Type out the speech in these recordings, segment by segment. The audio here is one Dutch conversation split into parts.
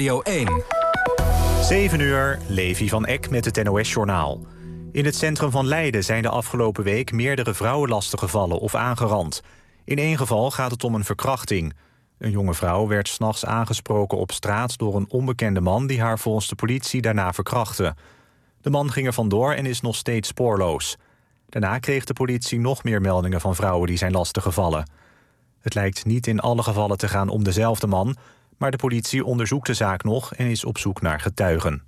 Radio 1. 7 uur, Levi van Eck met het NOS-journaal. In het centrum van Leiden zijn de afgelopen week meerdere vrouwen lastiggevallen of aangerand. In 1 geval gaat het om een verkrachting. Een jonge vrouw werd 's nachts aangesproken op straat door een onbekende man die haar volgens de politie daarna verkrachtte. De man ging er vandoor en is nog steeds spoorloos. Daarna kreeg de politie nog meer meldingen van vrouwen die zijn lastiggevallen. Het lijkt niet in alle gevallen te gaan om dezelfde man, maar de politie onderzoekt de zaak nog en is op zoek naar getuigen.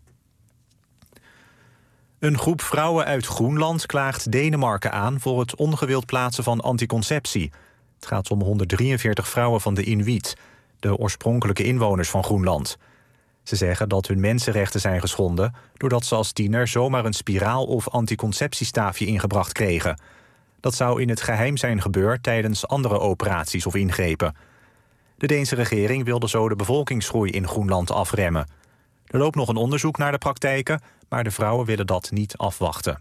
Een groep vrouwen uit Groenland klaagt Denemarken aan voor het ongewild plaatsen van anticonceptie. Het gaat om 143 vrouwen van de Inuit, de oorspronkelijke inwoners van Groenland. Ze zeggen dat hun mensenrechten zijn geschonden doordat ze als tiener zomaar een spiraal of anticonceptiestaafje ingebracht kregen. Dat zou in het geheim zijn gebeurd tijdens andere operaties of ingrepen. De Deense regering wilde zo de bevolkingsgroei in Groenland afremmen. Er loopt nog een onderzoek naar de praktijken, maar de vrouwen willen dat niet afwachten.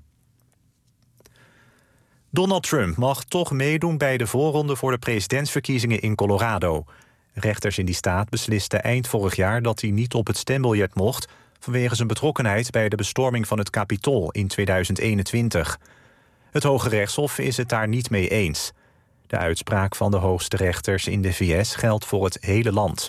Donald Trump mag toch meedoen bij de voorronde voor de presidentsverkiezingen in Colorado. Rechters in die staat beslisten eind vorig jaar dat hij niet op het stembiljet mocht vanwege zijn betrokkenheid bij de bestorming van het Capitool in 2021. Het Hoge Rechtshof is het daar niet mee eens. De uitspraak van de hoogste rechters in de VS geldt voor het hele land.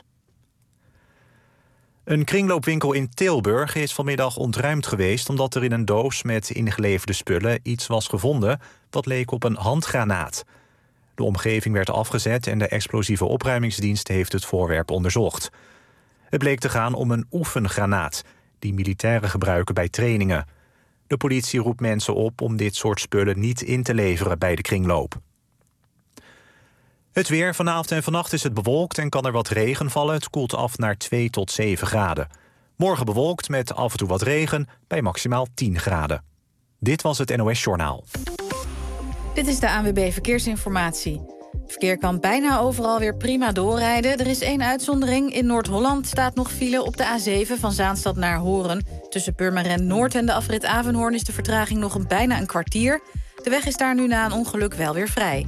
Een kringloopwinkel in Tilburg is vanmiddag ontruimd geweest omdat er in een doos met ingeleverde spullen iets was gevonden dat leek op een handgranaat. De omgeving werd afgezet en de explosieve opruimingsdienst heeft het voorwerp onderzocht. Het bleek te gaan om een oefengranaat die militairen gebruiken bij trainingen. De politie roept mensen op om dit soort spullen niet in te leveren bij de kringloop. Het weer. Vanavond en vannacht is het bewolkt en kan er wat regen vallen. Het koelt af naar 2 tot 7 graden. Morgen bewolkt met af en toe wat regen bij maximaal 10 graden. Dit was het NOS Journaal. Dit is de ANWB Verkeersinformatie. Het verkeer kan bijna overal weer prima doorrijden. Er is 1 uitzondering. In Noord-Holland staat nog file op de A7 van Zaanstad naar Horen. Tussen Purmerend Noord en de afrit Avenhoorn is de vertraging nog bijna een kwartier. De weg is daar nu na een ongeluk wel weer vrij.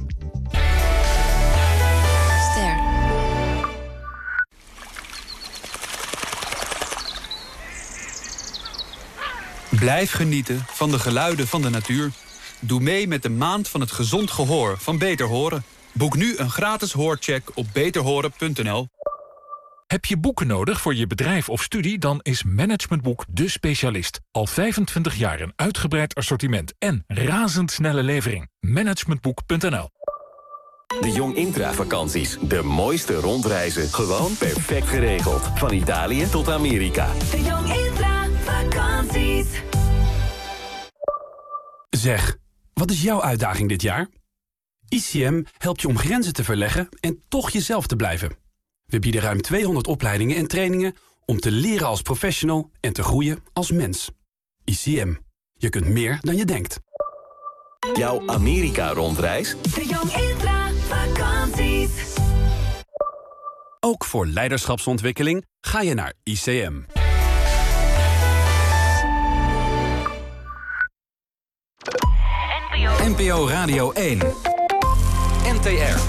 Blijf genieten van de geluiden van de natuur. Doe mee met de Maand van het Gezond Gehoor van Beter Horen. Boek nu een gratis hoorcheck op beterhoren.nl. Heb je boeken nodig voor je bedrijf of studie? Dan is Managementboek de specialist. Al 25 jaar een uitgebreid assortiment en razendsnelle levering. Managementboek.nl. De Jong Intra-vakanties. De mooiste rondreizen. Gewoon perfect geregeld. Van Italië tot Amerika. De Jong Intra-vakanties. Zeg, wat is jouw uitdaging dit jaar? ICM helpt je om grenzen te verleggen en toch jezelf te blijven. We bieden ruim 200 opleidingen en trainingen om te leren als professional en te groeien als mens. ICM. Je kunt meer dan je denkt. Jouw Amerika-rondreis? De Jong Intra-vakanties. Ook voor leiderschapsontwikkeling ga je naar ICM. NPO Radio 1. NTR.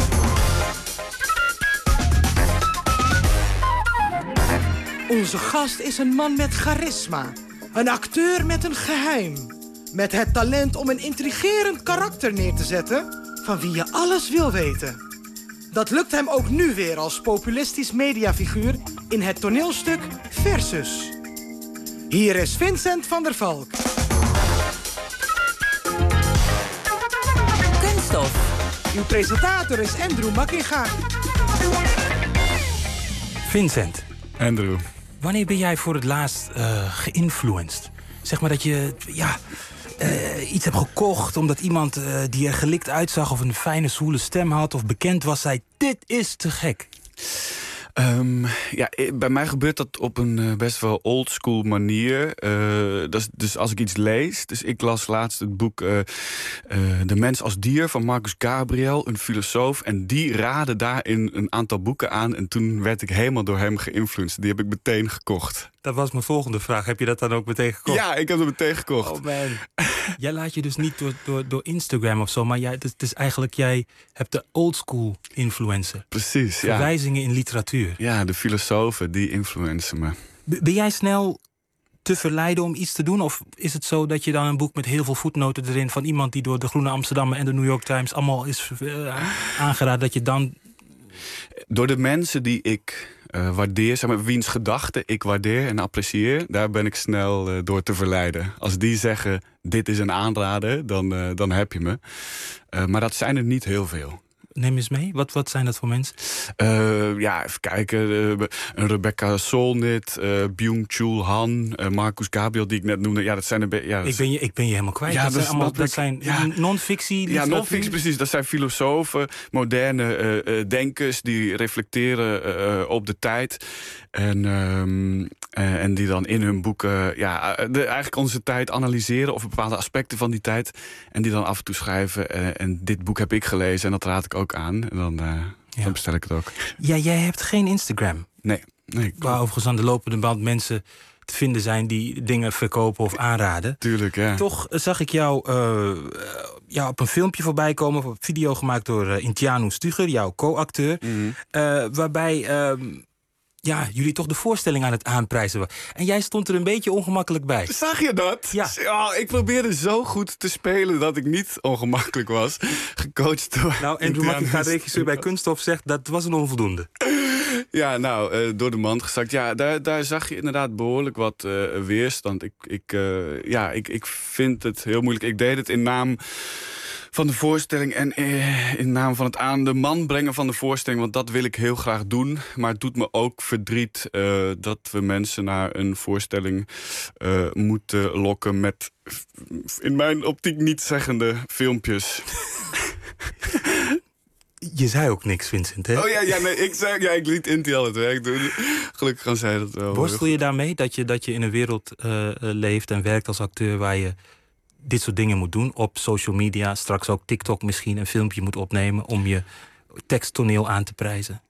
Onze gast is een man met charisma. Een acteur met een geheim. Met het talent om een intrigerend karakter neer te zetten van wie je alles wil weten. Dat lukt hem ook nu weer als populistisch mediafiguur in het toneelstuk Versus. Hier is Vincent van der Valk. Kunststof. Uw presentator is Andrew Makkinga. Vincent. Andrew. Wanneer ben jij voor het laatst geïnfluenced? Zeg maar dat je iets hebt gekocht omdat iemand die er gelikt uitzag of een fijne zwoele stem had of bekend was, zei: dit is te gek. Bij mij gebeurt dat op een best wel oldschool manier. Dus als ik iets lees... Dus ik las laatst het boek De Mens als Dier van Marcus Gabriel, een filosoof. En die raadde daarin een aantal boeken aan. En toen werd ik helemaal door hem geïnfluenced. Die heb ik meteen gekocht. Dat was mijn volgende vraag. Heb je dat dan ook meteen gekocht? Ja, ik heb het meteen gekocht. Oh man. Jij laat je dus niet door Instagram of zo, maar het is eigenlijk, jij hebt de oldschool influencer. Precies, Verwijzingen in literatuur. Ja, de filosofen, die influencen me. Ben jij snel te verleiden om iets te doen? Of is het zo dat je dan een boek met heel veel voetnoten erin... van iemand die door de Groene Amsterdammer en de New York Times... allemaal is aangeraden, dat je dan... Door de mensen die ik waardeer, zeg maar, wiens gedachten ik waardeer en apprecieer... daar ben ik snel door te verleiden. Als die zeggen, dit is een aanrader, dan heb je me. Maar dat zijn er niet heel veel. Neem eens mee. Wat zijn dat voor mensen? Even kijken. Een Rebecca Solnit, Byung-Chul Han, Marcus Gabriel, die ik net noemde. Ja, dat zijn Ik ben je helemaal kwijt. Ja, dat zijn non-fictie. Ja, non-fictie, precies. Dat zijn filosofen, moderne denkers die reflecteren op de tijd. En die dan in hun boeken eigenlijk onze tijd analyseren... of bepaalde aspecten van die tijd. En die dan af en toe schrijven. En dit boek heb ik gelezen en dat raad ik ook aan. En dan bestel ik het ook. Ja, jij hebt geen Instagram. Nee. Waar overigens aan de lopende band mensen te vinden zijn... die dingen verkopen of aanraden. Tuurlijk, ja. Toch zag ik jou op een filmpje voorbij komen... een video gemaakt door Intianu Stugher, jouw co-acteur... waarbij... jullie toch de voorstelling aan het aanprijzen waren. En jij stond er een beetje ongemakkelijk bij. Zag je dat? Ja. Ik probeerde zo goed te spelen dat ik niet ongemakkelijk was. Gecoacht door... Nou, Andrew Makkinga, regisseur bij Kunststof, zegt dat was een onvoldoende. Ja, door de mand gezakt. Ja, daar zag je inderdaad behoorlijk wat weerstand. Ik vind het heel moeilijk. Ik deed het in naam van de voorstelling en in naam van het aan de man brengen van de voorstelling. Want dat wil ik heel graag doen. Maar het doet me ook verdriet dat we mensen naar een voorstelling moeten lokken met in mijn optiek niet zeggende filmpjes. Je zei ook niks, Vincent, hè? Oh ik liet Inti al het werk doen. Gelukkig kan zij dat wel. Worstel je daarmee dat je in een wereld leeft en werkt als acteur... waar je dit soort dingen moet doen op social media... straks ook TikTok misschien een filmpje moet opnemen... om je teksttoneel aan te prijzen?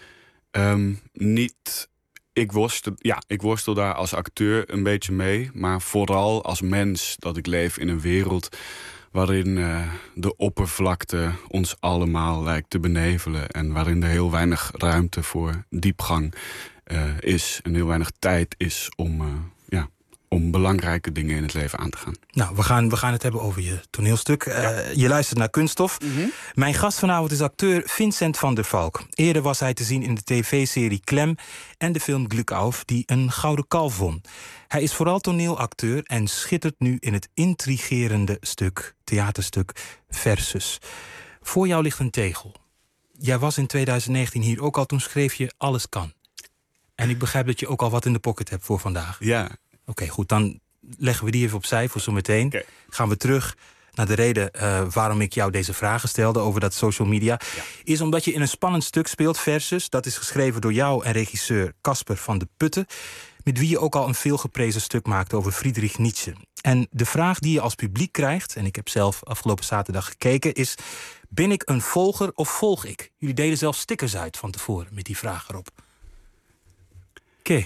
Niet... Ik worstel daar als acteur een beetje mee... maar vooral als mens dat ik leef in een wereld... waarin de oppervlakte ons allemaal lijkt te benevelen... en waarin er heel weinig ruimte voor diepgang is... en heel weinig tijd is om belangrijke dingen in het leven aan te gaan. Nou, we gaan het hebben over je toneelstuk. Je luistert naar Kunststof. Mijn gast vanavond is acteur Vincent van der Valk. Eerder was hij te zien in de tv-serie Klem... en de film Glück auf, die een Gouden Kalf won. Hij is vooral toneelacteur en schittert nu in het intrigerende theaterstuk Versus. Voor jou ligt een tegel. Jij was in 2019 hier ook al, toen schreef je Alles kan. En ik begrijp dat je ook al wat in de pocket hebt voor vandaag. Ja. Oké, goed, dan leggen we die even opzij voor zometeen. Okay. Gaan we terug naar de reden waarom ik jou deze vragen stelde over dat social media. Ja. Is omdat je in een spannend stuk speelt, Versus. Dat is geschreven door jou en regisseur Casper van de Putten... met wie je ook al een veelgeprezen stuk maakte over Friedrich Nietzsche. En de vraag die je als publiek krijgt... en ik heb zelf afgelopen zaterdag gekeken... is: ben ik een volger of volg ik? Jullie deden zelfs stickers uit van tevoren met die vraag erop. Oké.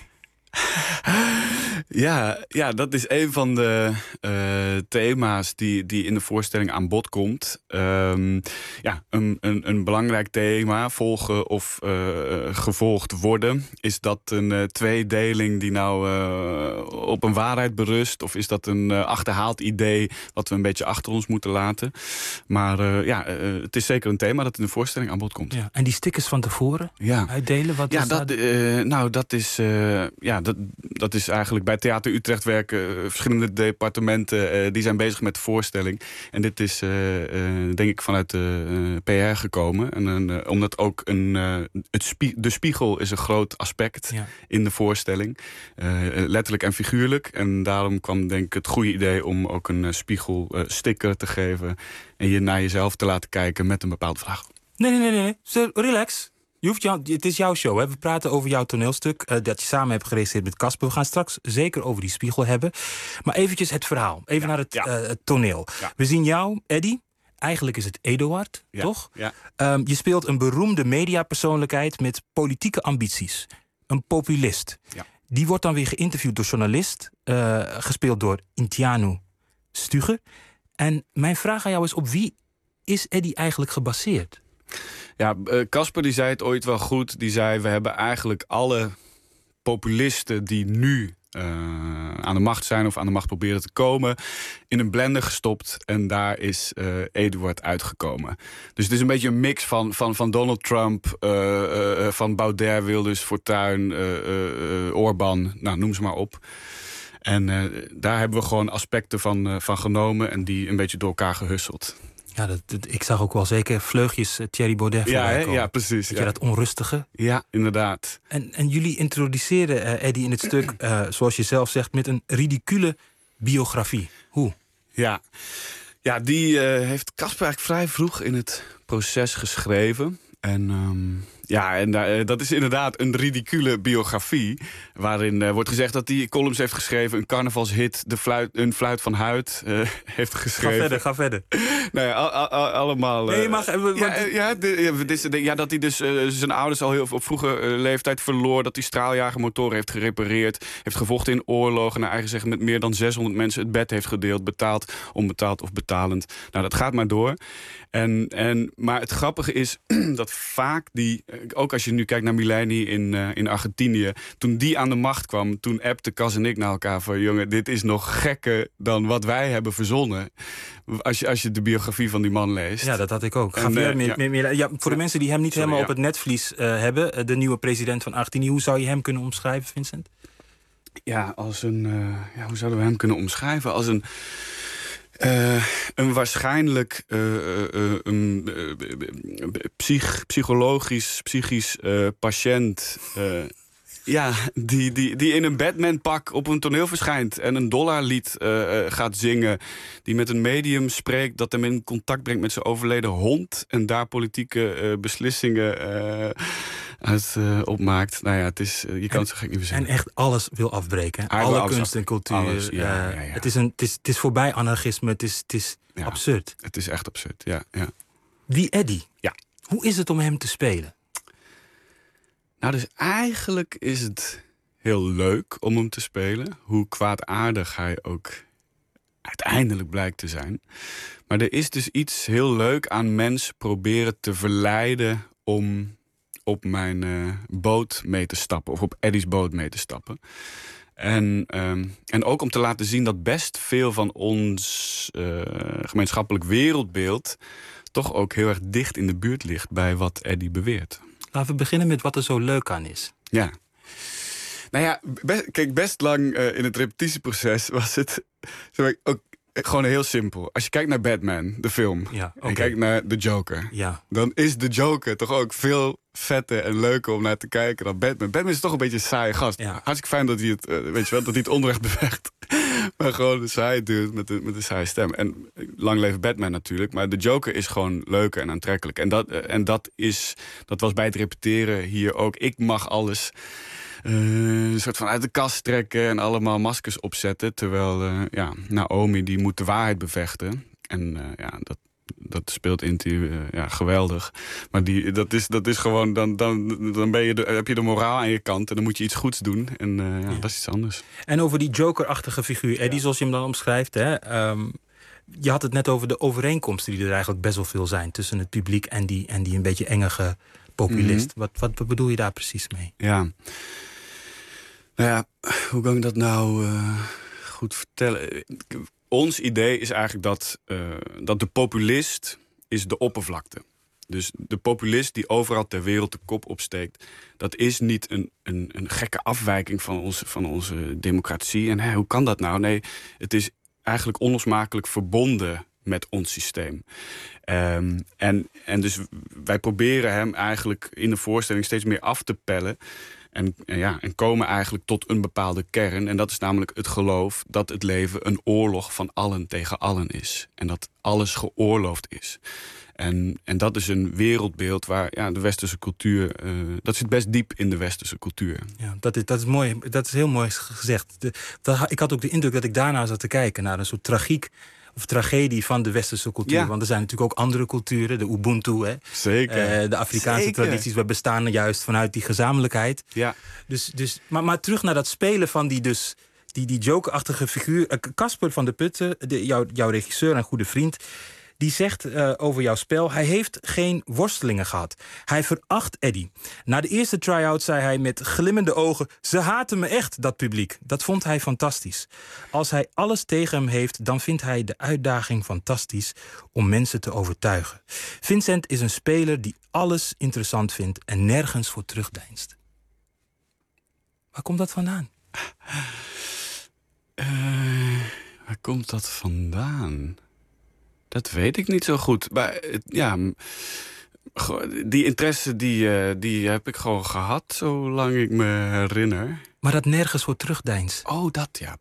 Ja, dat is een van de thema's die in de voorstelling aan bod komt. Een belangrijk thema, volgen of gevolgd worden. Is dat een tweedeling die op een waarheid berust? Of is dat een achterhaald idee wat we een beetje achter ons moeten laten? Maar het is zeker een thema dat in de voorstelling aan bod komt. Ja, en die stickers van tevoren uitdelen? Dat is eigenlijk bij Theater Utrecht werken verschillende departementen. Die zijn bezig met de voorstelling. En dit is denk ik vanuit de PR gekomen. En omdat ook de spiegel is een groot aspect in de voorstelling. Letterlijk en figuurlijk. En daarom kwam denk ik het goede idee om ook een spiegelsticker te geven. En je naar jezelf te laten kijken met een bepaalde vraag. Nee. Relax. Het is jouw show, hè? We praten over jouw toneelstuk dat je samen hebt geregisseerd met Casper. We gaan straks zeker over die spiegel hebben. Maar eventjes het verhaal. Even naar het toneel. Ja. We zien jou, Eddy. Eigenlijk is het Eduard, toch? Ja. Je speelt een beroemde mediapersoonlijkheid met politieke ambities. Een populist. Ja. Die wordt dan weer geïnterviewd door journalist. Gespeeld door Intianu Stugher. En mijn vraag aan jou is: op wie is Eddy eigenlijk gebaseerd? Ja, Casper die zei het ooit wel goed. Die zei: we hebben eigenlijk alle populisten die nu aan de macht zijn of aan de macht proberen te komen, in een blender gestopt en daar is Eduard uitgekomen. Dus het is een beetje een mix van Donald Trump, van Baudet, Wilders, Fortuyn, Orbán, nou, noem ze maar op. En daar hebben we gewoon aspecten van genomen en die een beetje door elkaar gehusseld. Ja, ik zag ook wel zeker vleugjes Thierry Baudet voorbij komen. Ja, precies. Weet je, dat onrustige? Ja, inderdaad. En jullie introduceerden Eddie in het stuk, zoals je zelf zegt, met een ridicule biografie. Hoe? Ja, die heeft Casper eigenlijk vrij vroeg in het proces geschreven. En dat is inderdaad een ridicule biografie. Waarin wordt gezegd dat hij columns heeft geschreven, een carnavalshit, een fluit van Huid heeft geschreven. Ga verder. Nou ja, allemaal. Nee, je mag. Dat hij dus zijn ouders al heel op vroege leeftijd verloor. Dat hij straaljagermotoren heeft gerepareerd. Heeft gevochten in oorlogen. Naar eigen zeggen met meer dan 600 mensen het bed heeft gedeeld. Betaald, onbetaald of betalend. Nou, dat gaat maar door. Maar het grappige is dat vaak ook als je nu kijkt naar Milei in Argentinië, toen die aan de macht kwam, toen appte Cas en ik naar elkaar van, jongen, dit is nog gekker dan wat wij hebben verzonnen. Als je de biografie van die man leest. Ja, dat had ik ook. Voor de mensen die hem niet helemaal op het netvlies hebben, de nieuwe president van Argentinië, hoe zou je hem kunnen omschrijven, Vincent? Ja, hoe zouden we hem kunnen omschrijven? Als een waarschijnlijk psychisch patiënt. Die in een Batman-pak op een toneel verschijnt en een dollarlied gaat zingen. Die met een medium spreekt dat hem in contact brengt met zijn overleden hond. En daar politieke beslissingen uit opmaakt. Nou ja, het is, je kan het zo gek niet verzinnen. En echt alles wil afbreken. Alle kunst en cultuur. Alles, Het is voorbij anarchisme. Het is absurd. Het is echt absurd, ja. Die Eddie. Ja. Hoe is het om hem te spelen? Nou, dus eigenlijk is het heel leuk om hem te spelen. Hoe kwaadaardig hij ook uiteindelijk blijkt te zijn. Maar er is dus iets heel leuk aan mensen proberen te verleiden om op mijn boot mee te stappen. Of op Eddie's boot mee te stappen. En ook om te laten zien dat best veel van ons gemeenschappelijk wereldbeeld toch ook heel erg dicht in de buurt ligt bij wat Eddie beweert. Laten we beginnen met wat er zo leuk aan is. Ja. Nou ja, best lang in het repetitieproces was het ook gewoon heel simpel. Als je kijkt naar Batman, de film, en je kijkt naar The Joker, dan is The Joker toch ook veel vetter en leuker om naar te kijken dan Batman. Batman is toch een beetje een saaie gast. Ja. Hartstikke fijn dat hij het, dat hij het onrecht bevecht. Maar gewoon een saaie dude met een saaie stem. En lang leven Batman natuurlijk. Maar de Joker is gewoon leuker en aantrekkelijk. En dat was bij het repeteren hier ook. Ik mag alles een soort van uit de kast trekken en allemaal maskers opzetten. Terwijl Naomi die moet de waarheid bevechten. En dat speelt Inti geweldig. Maar dat is gewoon, dan heb je de moraal aan je kant en dan moet je iets goeds doen. En dat is iets anders. En over die Joker-achtige figuur, Eddie, zoals je hem dan omschrijft, hè, je had het net over de overeenkomsten die er eigenlijk best wel veel zijn tussen het publiek en die een beetje engige populist. Mm-hmm. Wat bedoel je daar precies mee? Ja. Nou ja, hoe kan ik dat nou goed vertellen? Ons idee is eigenlijk dat de populist is de oppervlakte. Dus de populist die overal ter wereld de kop opsteekt, dat is niet een gekke afwijking van onze democratie. En hoe kan dat nou? Nee, het is eigenlijk onlosmakelijk verbonden met ons systeem. En dus wij proberen hem eigenlijk in de voorstelling steeds meer af te pellen. En komen eigenlijk tot een bepaalde kern. En dat is namelijk het geloof dat het leven een oorlog van allen tegen allen is. En dat alles geoorloofd is. En dat is een wereldbeeld waar de westerse cultuur, dat zit best diep in de westerse cultuur. Ja, dat is mooi. Dat is heel mooi gezegd. Ik had ook de indruk dat ik daarna zat te kijken naar een soort tragiek of tragedie van de westerse cultuur. Ja. Want er zijn natuurlijk ook andere culturen, de Ubuntu, hè? Zeker. De Afrikaanse tradities, we bestaan juist vanuit die gezamenlijkheid. Ja. Maar terug naar dat spelen van die Joker-achtige figuur. Casper van der Putten, jouw regisseur en goede vriend, Die zegt over jouw spel: hij heeft geen worstelingen gehad. Hij veracht Eddie. Na de eerste try-out zei hij met glimmende ogen: ze haten me echt, dat publiek. Dat vond hij fantastisch. Als hij alles tegen hem heeft, dan vindt hij de uitdaging fantastisch om mensen te overtuigen. Vincent is een speler die alles interessant vindt en nergens voor terugdeinst. Waar komt dat vandaan? Waar komt dat vandaan? Dat weet ik niet zo goed. Maar ja, die interesse die heb ik gewoon gehad, zolang ik me herinner. Maar dat nergens voor terugdeinst. Oh, dat ja.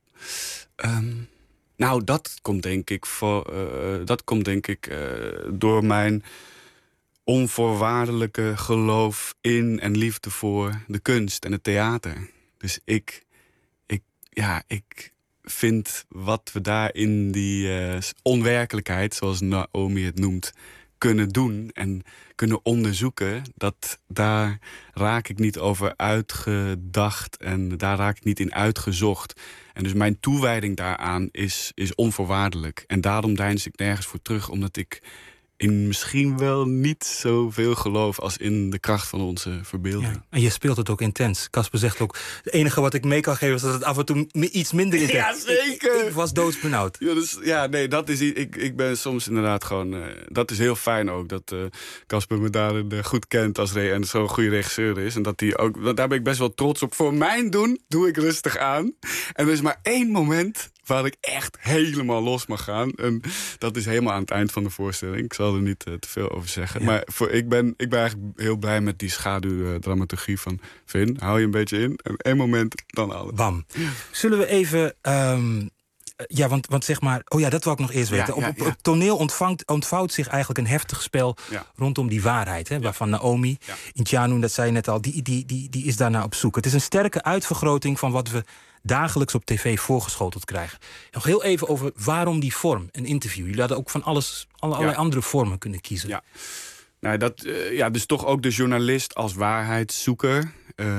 Nou, dat komt denk ik door mijn onvoorwaardelijke geloof in en liefde voor de kunst en het theater. Dus ik vind wat we daar in die onwerkelijkheid, zoals Naomi het noemt, kunnen doen en kunnen onderzoeken, daar raak ik niet over uitgedacht en daar raak ik niet in uitgezocht. En dus mijn toewijding daaraan is onvoorwaardelijk. En daarom deins ik nergens voor terug, omdat ik in misschien wel niet zoveel geloof als in de kracht van onze verbeelding. Ja, en je speelt het ook intens. Casper zegt ook, het enige wat ik mee kan geven is dat het af en toe iets minder intens. Ja, zeker! Ik was doodsbenauwd. Ja, nee, dat is... Ik ben soms inderdaad gewoon... dat is heel fijn ook, dat Casper me daarin goed kent en zo'n goede regisseur is. En dat hij ook... Daar ben ik best wel trots op. Voor mijn doen doe ik rustig aan. En er is maar één moment waar ik echt helemaal los mag gaan. En dat is helemaal aan het eind van de voorstelling. Ik zal er niet te veel over zeggen. Ja. Maar ik ben eigenlijk heel blij met die schaduwdramaturgie van Vin. Hou je een beetje in. En één moment, dan alles. Bam. Zullen we even... want zeg maar... Oh ja, dat wil ik nog eerst weten. Op het toneel ontvouwt zich eigenlijk een heftig spel rondom die waarheid. Hè, waarvan Naomi, Ntjanu, dat zei je net al, die is daarna op zoek. Het is een sterke uitvergroting van wat we dagelijks op tv voorgeschoteld krijgen. Nog heel even over waarom die vorm, een interview. Jullie hadden ook van allerlei andere vormen kunnen kiezen. Ja. Nou, dus toch ook de journalist als waarheidszoeker.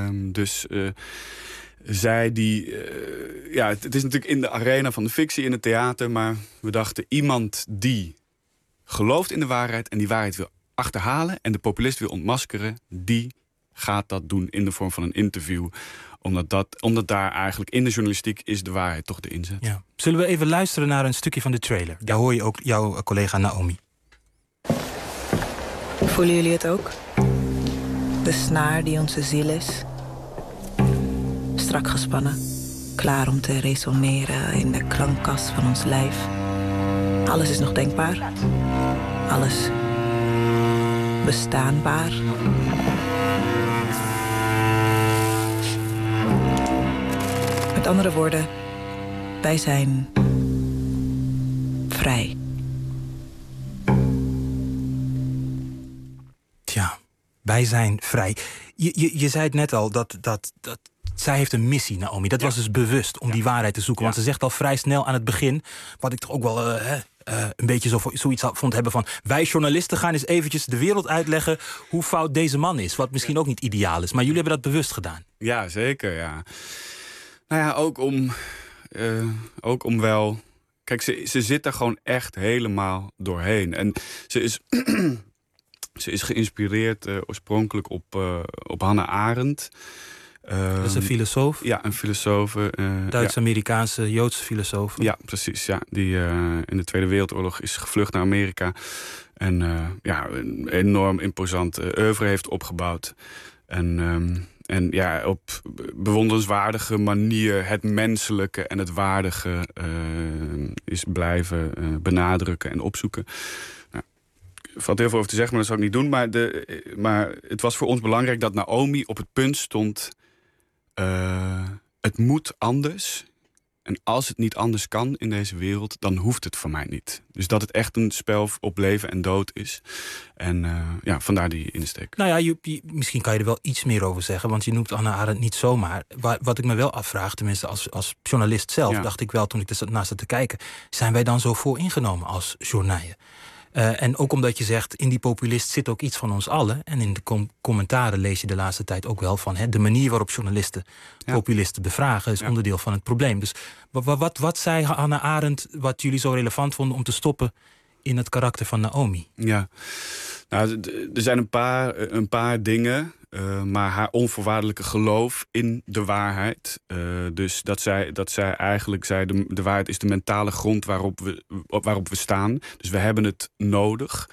Zij die... het is natuurlijk in de arena van de fictie, in het theater, maar we dachten iemand die gelooft in de waarheid en die waarheid wil achterhalen en de populist wil ontmaskeren, die gaat dat doen in de vorm van een interview. Omdat daar eigenlijk in de journalistiek is de waarheid toch de inzet. Ja. Zullen we even luisteren naar een stukje van de trailer? Daar hoor je ook jouw collega Naomi. Voelen jullie het ook? De snaar die onze ziel is. Strak gespannen. Klaar om te resoneren in de klankkas van ons lijf. Alles is nog denkbaar. Alles bestaanbaar. Met andere woorden, wij zijn vrij. Tja, wij zijn vrij. Je zei het net al, dat zij heeft een missie, Naomi. Dat was dus bewust, om die waarheid te zoeken. Want ze zegt al vrij snel aan het begin, wat ik toch ook wel een beetje zoiets vond hebben van, wij journalisten gaan eens eventjes de wereld uitleggen hoe fout deze man is. Wat misschien ook niet ideaal is. Maar jullie hebben dat bewust gedaan. Ja, zeker, ja. Nou ja, ook om wel... Kijk, ze zit er gewoon echt helemaal doorheen. En ze is geïnspireerd oorspronkelijk op Hannah Arendt. Dat is een filosoof? Ja, een filosoof. Duits-Amerikaanse, Joodse filosoof. Ja, precies. Ja, die in de Tweede Wereldoorlog is gevlucht naar Amerika. En een enorm imposant oeuvre heeft opgebouwd. En op bewonderenswaardige manier het menselijke en het waardige is blijven benadrukken en opzoeken. Nou, er valt heel veel over te zeggen, maar dat zou ik niet doen. Maar het was voor ons belangrijk dat Naomi op het punt stond, het moet anders. En als het niet anders kan in deze wereld, dan hoeft het voor mij niet. Dus dat het echt een spel op leven en dood is. En vandaar die insteek. Nou ja, misschien kan je er wel iets meer over zeggen, want je noemt Hannah Arendt niet zomaar. Wat ik me wel afvraag, tenminste als journalist zelf, dacht ik wel toen ik ernaast zat te kijken, zijn wij dan zo vooringenomen als journaaien? En ook omdat je zegt, in die populist zit ook iets van ons allen. En in de commentaren lees je de laatste tijd ook wel van, de manier waarop journalisten populisten bevragen is onderdeel van het probleem. Dus wat zei Hannah Arendt wat jullie zo relevant vonden om te stoppen in het karakter van Naomi? Ja, nou, er zijn een paar dingen. Maar haar onvoorwaardelijke geloof in de waarheid. Dus dat zij eigenlijk zei, de waarheid is de mentale grond waarop we staan. Dus we hebben het nodig.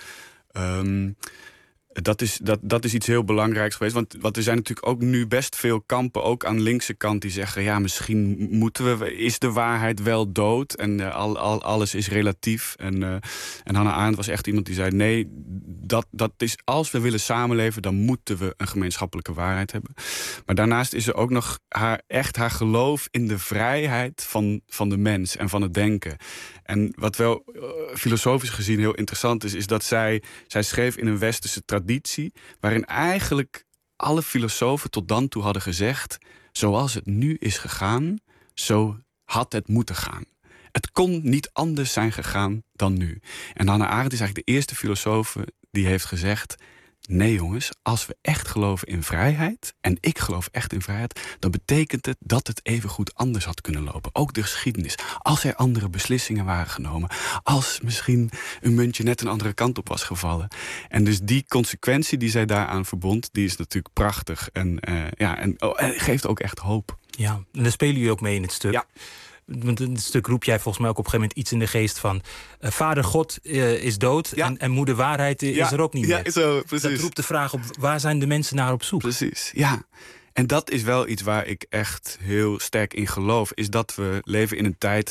Dat is iets heel belangrijks geweest. Want er zijn natuurlijk ook nu best veel kampen, ook aan de linkse kant, die zeggen, ja, misschien is de waarheid wel dood en alles is relatief. En Hannah Arendt was echt iemand die zei, nee, dat is, als we willen samenleven, dan moeten we een gemeenschappelijke waarheid hebben. Maar daarnaast is er ook nog haar geloof in de vrijheid van de mens en van het denken. En wat wel filosofisch gezien heel interessant is dat zij schreef in een westerse traditie, waarin eigenlijk alle filosofen tot dan toe hadden gezegd, zoals het nu is gegaan, zo had het moeten gaan. Het kon niet anders zijn gegaan dan nu. En Hannah Arendt is eigenlijk de eerste filosoof die heeft gezegd, nee jongens, als we echt geloven in vrijheid, en ik geloof echt in vrijheid, dan betekent het dat het evengoed anders had kunnen lopen. Ook de geschiedenis. Als er andere beslissingen waren genomen. Als misschien een muntje net een andere kant op was gevallen. En dus die consequentie die zij daaraan verbond, die is natuurlijk prachtig. En geeft ook echt hoop. Ja, en daar spelen jullie ook mee in het stuk. Ja. Want in het stuk roep jij volgens mij ook op een gegeven moment iets in de geest van, vader God is dood, ja, en moeder waarheid is er ook niet meer. Ja, zo, precies. Dat roept de vraag op, waar zijn de mensen naar op zoek? Precies, ja. En dat is wel iets waar ik echt heel sterk in geloof, is dat we leven in een tijd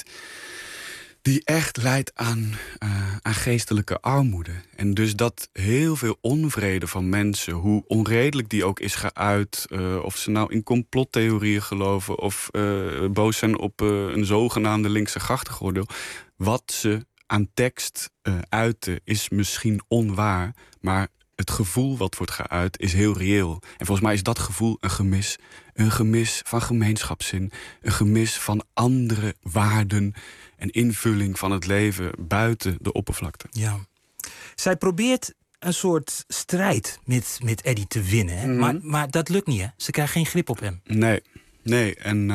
die echt leidt aan geestelijke armoede. En dus dat heel veel onvrede van mensen, hoe onredelijk die ook is geuit, of ze nou in complottheorieën geloven of boos zijn op een zogenaamde linkse grachtengordel, wat ze aan tekst uiten is misschien onwaar, maar het gevoel wat wordt geuit is heel reëel. En volgens mij is dat gevoel een gemis. Een gemis van gemeenschapszin. Een gemis van andere waarden en invulling van het leven buiten de oppervlakte. Ja. Zij probeert een soort strijd met Eddie te winnen. Hè? Mm-hmm. Maar dat lukt niet, hè? Ze krijgt geen grip op hem. Nee.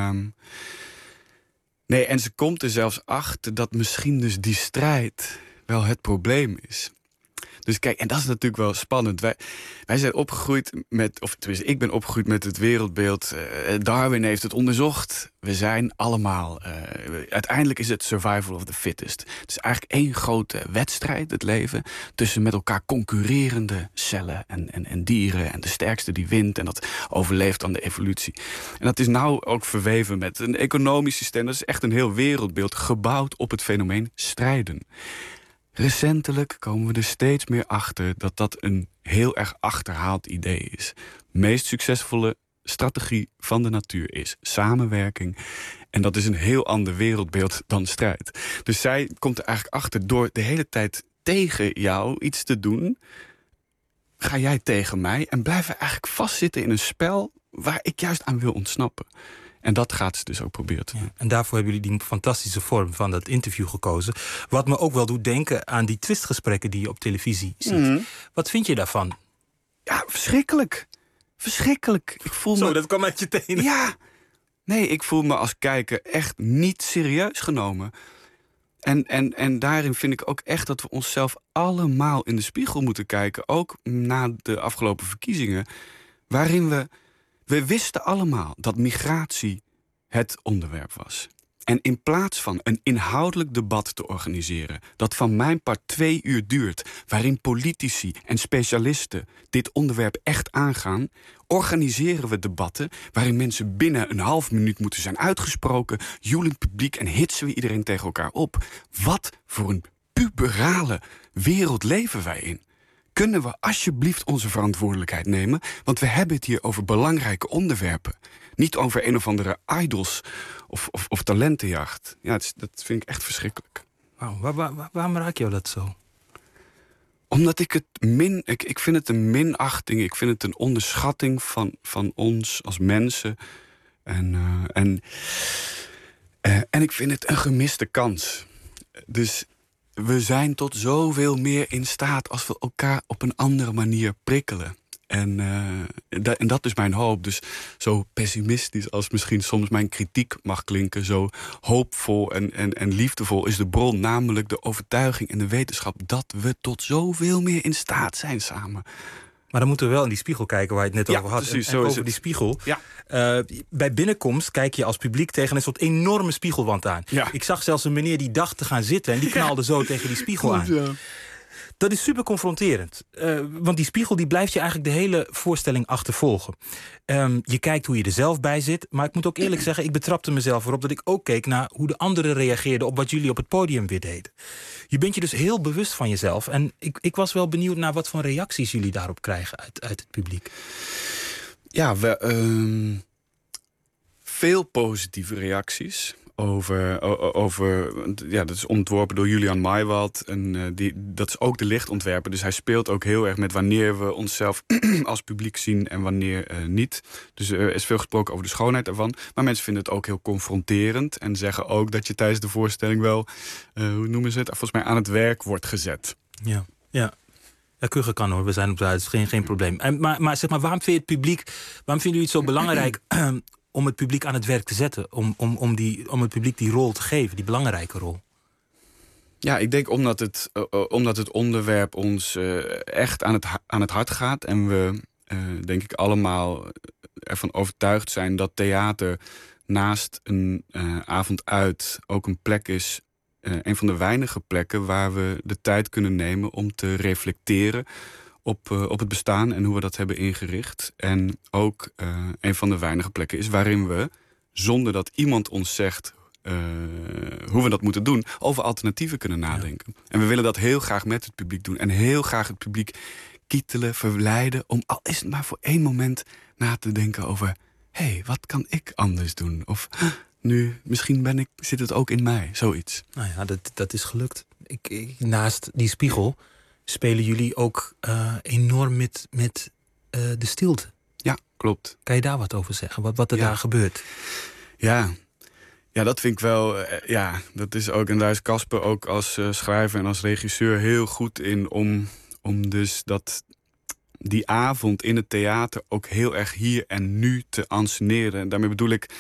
En ze komt er zelfs achter dat misschien dus die strijd wel het probleem is. Dus kijk, en dat is natuurlijk wel spannend. Wij zijn opgegroeid met, of tenminste, ik ben opgegroeid met het wereldbeeld. Darwin heeft het onderzocht. We zijn allemaal. Uiteindelijk is het survival of the fittest. Het is eigenlijk één grote wedstrijd, het leven, tussen met elkaar concurrerende cellen en dieren. En de sterkste die wint en dat overleeft aan de evolutie. En dat is nou ook verweven met een economisch systeem. Dat is echt een heel wereldbeeld gebouwd op het fenomeen strijden. Recentelijk komen we er steeds meer achter dat dat een heel erg achterhaald idee is. De meest succesvolle strategie van de natuur is samenwerking. En dat is een heel ander wereldbeeld dan strijd. Dus zij komt er eigenlijk achter, door de hele tijd tegen jou iets te doen, ga jij tegen mij en blijven eigenlijk vastzitten in een spel waar ik juist aan wil ontsnappen. En dat gaat ze dus ook proberen te doen. Ja, en daarvoor hebben jullie die fantastische vorm van dat interview gekozen. Wat me ook wel doet denken aan die twistgesprekken die je op televisie ziet. Mm-hmm. Wat vind je daarvan? Ja, verschrikkelijk. Verschrikkelijk. Ik voel Zo, dat kwam uit je tenen. Ja. Nee, ik voel me als kijker echt niet serieus genomen. En daarin vind ik ook echt dat we onszelf allemaal in de spiegel moeten kijken. Ook na de afgelopen verkiezingen. Waarin we wisten allemaal dat migratie het onderwerp was. En in plaats van een inhoudelijk debat te organiseren, dat van mijn part 2 uur duurt, waarin politici en specialisten dit onderwerp echt aangaan, organiseren we debatten waarin mensen binnen een half minuut moeten zijn uitgesproken, joelend publiek, en hitsen we iedereen tegen elkaar op. Wat voor een puberale wereld leven wij in? Kunnen we alsjeblieft onze verantwoordelijkheid nemen? Want we hebben het hier over belangrijke onderwerpen. Niet over een of andere idols of talentenjacht. Ja, dat vind ik echt verschrikkelijk. Wow, waarom raak jou dat zo? Omdat ik het ik vind het een minachting. Ik vind het een onderschatting van ons als mensen. En ik vind het een gemiste kans. Dus we zijn tot zoveel meer in staat als we elkaar op een andere manier prikkelen. En dat is mijn hoop. Dus zo pessimistisch als misschien soms mijn kritiek mag klinken, zo hoopvol en liefdevol is de bron, namelijk de overtuiging en de wetenschap dat we tot zoveel meer in staat zijn samen. Maar dan moeten we wel in die spiegel kijken waar je het net over had. Precies, en over die spiegel. Ja. Bij binnenkomst kijk je als publiek tegen een soort enorme spiegelwand aan. Ja. Ik zag zelfs een meneer die dacht te gaan zitten en die knalde zo tegen die spiegel aan. Ja. Dat is super confronterend. Want die spiegel die blijft je eigenlijk de hele voorstelling achtervolgen. Je kijkt hoe je er zelf bij zit. Maar ik moet ook eerlijk zeggen, ik betrapte mezelf erop dat ik ook keek naar hoe de anderen reageerden op wat jullie op het podium weer deden. Je bent je dus heel bewust van jezelf. En ik was wel benieuwd naar wat voor reacties jullie daarop krijgen uit het publiek. Ja, veel positieve reacties. Dat is ontworpen door Julian Maaiwald. En dat is ook de lichtontwerper. Dus hij speelt ook heel erg met wanneer we onszelf als publiek zien en wanneer niet. Dus er is veel gesproken over de schoonheid ervan. Maar mensen vinden het ook heel confronterend. En zeggen ook dat je tijdens de voorstelling wel, hoe noemen ze het, volgens mij aan het werk wordt gezet. Ja. Ja, kuchen kan hoor. We zijn op de het is geen probleem. Maar zeg maar, waarom vinden jullie het zo belangrijk om het publiek aan het werk te zetten? Om het publiek die rol te geven, die belangrijke rol? Ja, ik denk omdat het onderwerp ons echt aan het hart gaat. En we, denk ik, allemaal ervan overtuigd zijn dat theater naast een avond uit ook een plek is, een van de weinige plekken waar we de tijd kunnen nemen om te reflecteren op het bestaan en hoe we dat hebben ingericht. En ook een van de weinige plekken is waarin we, zonder dat iemand ons zegt hoe we dat moeten doen, over alternatieven kunnen nadenken. Ja. En we willen dat heel graag met het publiek doen. En heel graag het publiek kietelen, verleiden, om al is het maar voor één moment na te denken over, hé, wat kan ik anders doen? Of nu, misschien zit het ook in mij, zoiets. Nou ja, dat is gelukt. Naast die spiegel spelen jullie ook enorm met de stilte. Ja, klopt. Kan je daar wat over zeggen? Wat er daar gebeurt? Ja, dat vind ik wel. Dat is ook. En daar is Casper ook als schrijver en als regisseur heel goed in om dus die avond in het theater ook heel erg hier en nu te anseneren. En daarmee bedoel ik,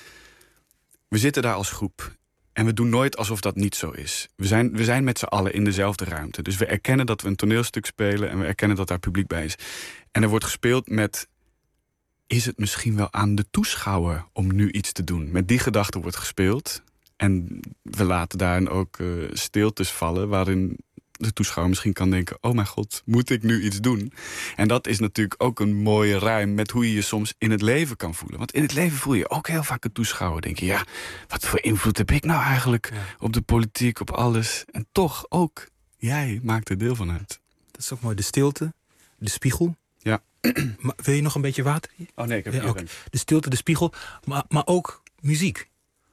we zitten daar als groep. En we doen nooit alsof dat niet zo is. We zijn met z'n allen in dezelfde ruimte. Dus we erkennen dat we een toneelstuk spelen en we erkennen dat daar publiek bij is. En er wordt gespeeld met, is het misschien wel aan de toeschouwer om nu iets te doen? Met die gedachte wordt gespeeld. En we laten daarin ook stiltes vallen waarin de toeschouwer misschien kan denken, oh mijn god, moet ik nu iets doen? En dat is natuurlijk ook een mooie rijm met hoe je je soms in het leven kan voelen. Want in het leven voel je ook heel vaak een toeschouwer. Denk je, ja, wat voor invloed heb ik nou eigenlijk op de politiek, op alles? En toch ook, jij maakt er deel van uit. Dat is ook mooi. De stilte, de spiegel. Ja. Maar wil je nog een beetje water? Oh nee, ik heb ook. De stilte, de spiegel, maar ook muziek.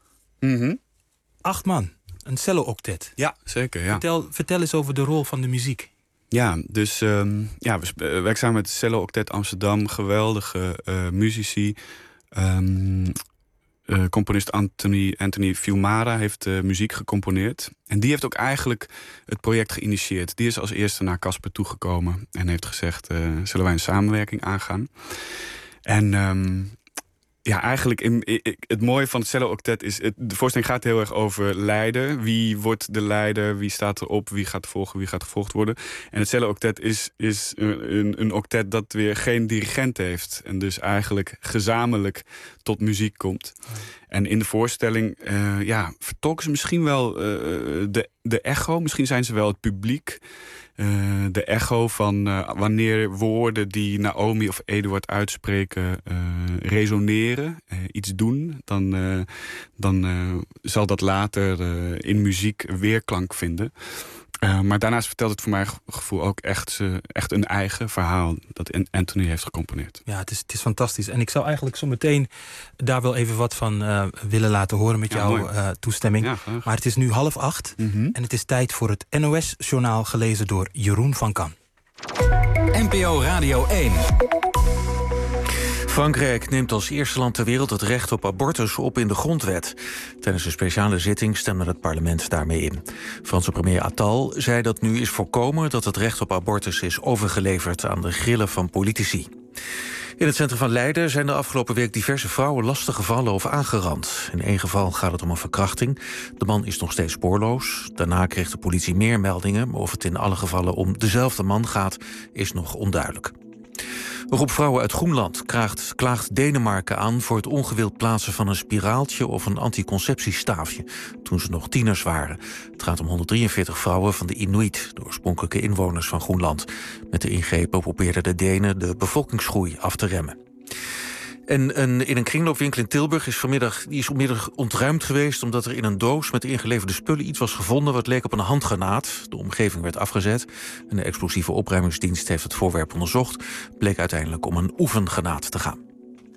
8 man. Een cello-octet. Ja, zeker. Ja. Vertel eens over de rol van de muziek. Ja, dus we werken samen met het Cello-octet Amsterdam. Geweldige muzici. Componist Anthony Fiumara heeft muziek gecomponeerd. En die heeft ook eigenlijk het project geïnitieerd. Die is als eerste naar Casper toegekomen en heeft gezegd, zullen wij een samenwerking aangaan? En eigenlijk het mooie van het Cello-octet is, de voorstelling gaat heel erg over leider. Wie wordt de leider? Wie staat erop? Wie gaat volgen? Wie gaat gevolgd worden? En het Cello-octet is een octet dat weer geen dirigent heeft. En dus eigenlijk gezamenlijk tot muziek komt. En in de voorstelling vertolken ze misschien wel de echo. Misschien zijn ze wel het publiek. De echo van wanneer woorden die Naomi of Eduard uitspreken resoneren, iets doen, dan zal dat later in muziek weerklank vinden. Maar daarnaast vertelt het voor mijn gevoel ook echt een eigen verhaal dat Anthony heeft gecomponeerd. Ja, het is fantastisch. En ik zou eigenlijk zo meteen daar wel even wat van willen laten horen met jouw toestemming. Ja, maar het is nu 7:30 en het is tijd voor het NOS-journaal gelezen door Jeroen van Kan. NPO Radio 1. Frankrijk neemt als eerste land ter wereld het recht op abortus op in de grondwet. Tijdens een speciale zitting stemde het parlement daarmee in. Franse premier Attal zei dat nu is voorkomen dat het recht op abortus is overgeleverd aan de grillen van politici. In het centrum van Leiden zijn de afgelopen week diverse vrouwen lastiggevallen of aangerand. In 1 geval gaat het om een verkrachting. De man is nog steeds spoorloos. Daarna kreeg de politie meer meldingen. Of het in alle gevallen om dezelfde man gaat, is nog onduidelijk. Een groep vrouwen uit Groenland klaagt Denemarken aan voor het ongewild plaatsen van een spiraaltje of een anticonceptiestaafje toen ze nog tieners waren. Het gaat om 143 vrouwen van de Inuit, de oorspronkelijke inwoners van Groenland. Met de ingrepen probeerden de Denen de bevolkingsgroei af te remmen. En in een kringloopwinkel in Tilburg is vanmiddag ontruimd geweest omdat er in een doos met ingeleverde spullen iets was gevonden wat leek op een handgranaat. De omgeving werd afgezet en de explosieve opruimingsdienst heeft het voorwerp onderzocht. Bleek uiteindelijk om een oefengranaat te gaan.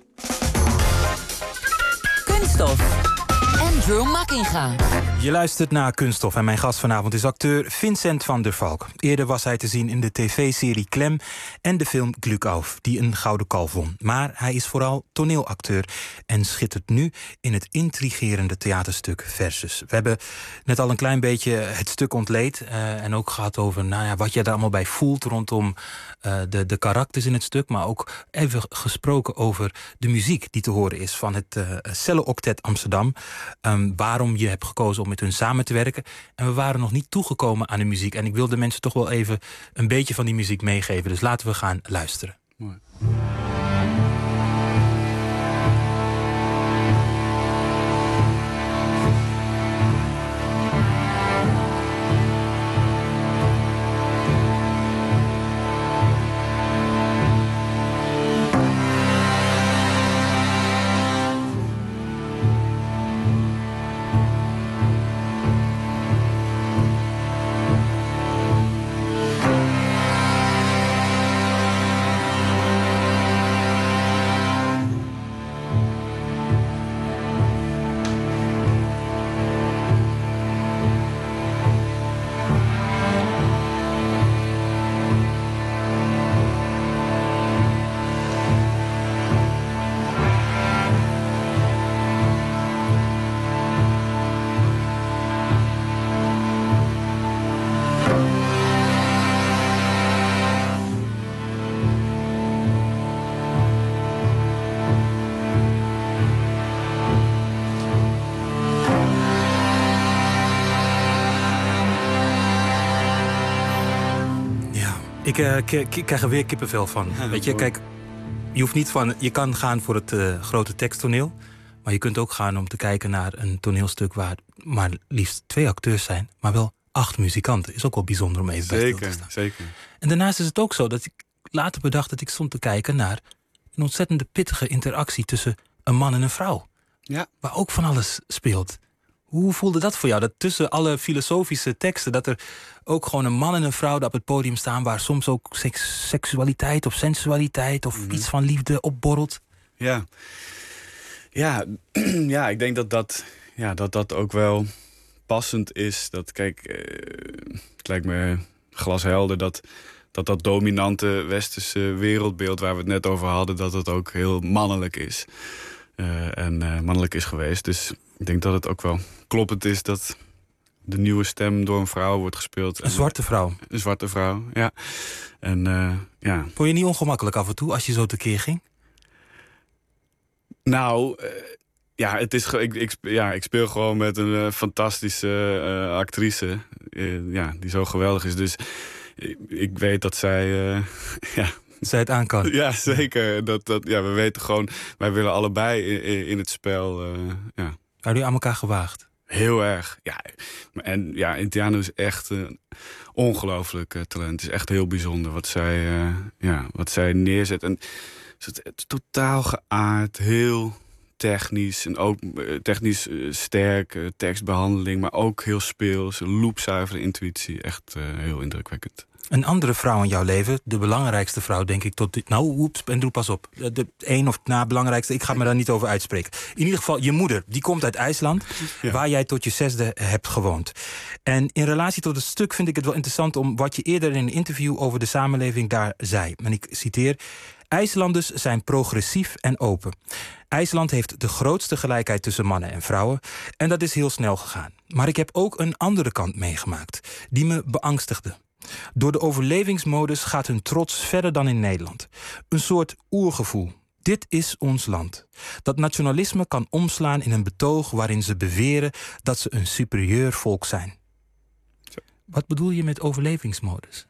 Kunststof. Andrew Makkinga. Je luistert naar Kunststof en mijn gast vanavond is acteur Vincent van der Valk. Eerder was hij te zien in de tv-serie Klem en de film Glück auf, die een Gouden Kalf won. Maar hij is vooral toneelacteur en schittert nu in het intrigerende theaterstuk Versus. We hebben net al een klein beetje het stuk ontleed en ook gehad over wat je daar allemaal bij voelt rondom de karakters in het stuk, maar ook even gesproken over de muziek die te horen is van het Cello-octet Amsterdam. Waarom je hebt gekozen om met hun samen te werken. En we waren nog niet toegekomen aan de muziek. En ik wil de mensen toch wel even een beetje van die muziek meegeven. Dus laten we gaan luisteren. Mooi. Ik krijg er weer kippenvel van. Ja, weet je, kijk, je kan gaan voor het grote teksttoneel, maar je kunt ook gaan om te kijken naar een toneelstuk waar maar liefst 2 acteurs zijn, maar wel 8 muzikanten. Is ook wel bijzonder om even bij stil te staan. Zeker. En daarnaast is het ook zo dat ik later bedacht dat ik stond te kijken naar een ontzettende pittige interactie tussen een man en een vrouw. Ja. Waar ook van alles speelt. Hoe voelde dat voor jou? Dat tussen alle filosofische teksten, dat er ook gewoon een man en een vrouw op het podium staan waar soms ook seksualiteit of sensualiteit of iets van liefde opborrelt? Ja. Ja, ik denk dat ook wel passend is. Dat, kijk, het lijkt me glashelder dat dominante westerse wereldbeeld waar we het net over hadden, dat het ook heel mannelijk is. En mannelijk is geweest. Dus ik denk dat het ook wel kloppend is dat de nieuwe stem door een vrouw wordt gespeeld. Een zwarte vrouw. Een zwarte vrouw, ja. En ja. Vond je niet ongemakkelijk af en toe als je zo tekeer ging? Nou, ja, het is, ik speel gewoon met een fantastische actrice. Die zo geweldig is. Dus ik weet dat zij... zij het aan kan. Ja, zeker. We weten gewoon, wij willen allebei in het spel. Hebben jullie aan elkaar gewaagd? Heel erg. Ja. En ja, Indiano is echt een ongelooflijk talent. Het is echt heel bijzonder wat zij neerzet. En het is totaal geaard, heel technisch. En ook technisch sterk, tekstbehandeling, maar ook heel speels. Loopzuivere intuïtie. Echt heel indrukwekkend. Een andere vrouw in jouw leven, de belangrijkste vrouw, denk ik, en doe pas op. De één of na belangrijkste, ik ga me daar niet over uitspreken. In ieder geval, je moeder, die komt uit IJsland, waar jij tot je 6e hebt gewoond. En in relatie tot het stuk vind ik het wel interessant om wat je eerder in een interview over de samenleving daar zei. En ik citeer: IJslanders zijn progressief en open. IJsland heeft de grootste gelijkheid tussen mannen en vrouwen. En dat is heel snel gegaan. Maar ik heb ook een andere kant meegemaakt, die me beangstigde. Door de overlevingsmodus gaat hun trots verder dan in Nederland. Een soort oergevoel. Dit is ons land. Dat nationalisme kan omslaan in een betoog waarin ze beweren dat ze een superieur volk zijn. Wat bedoel je met overlevingsmodus?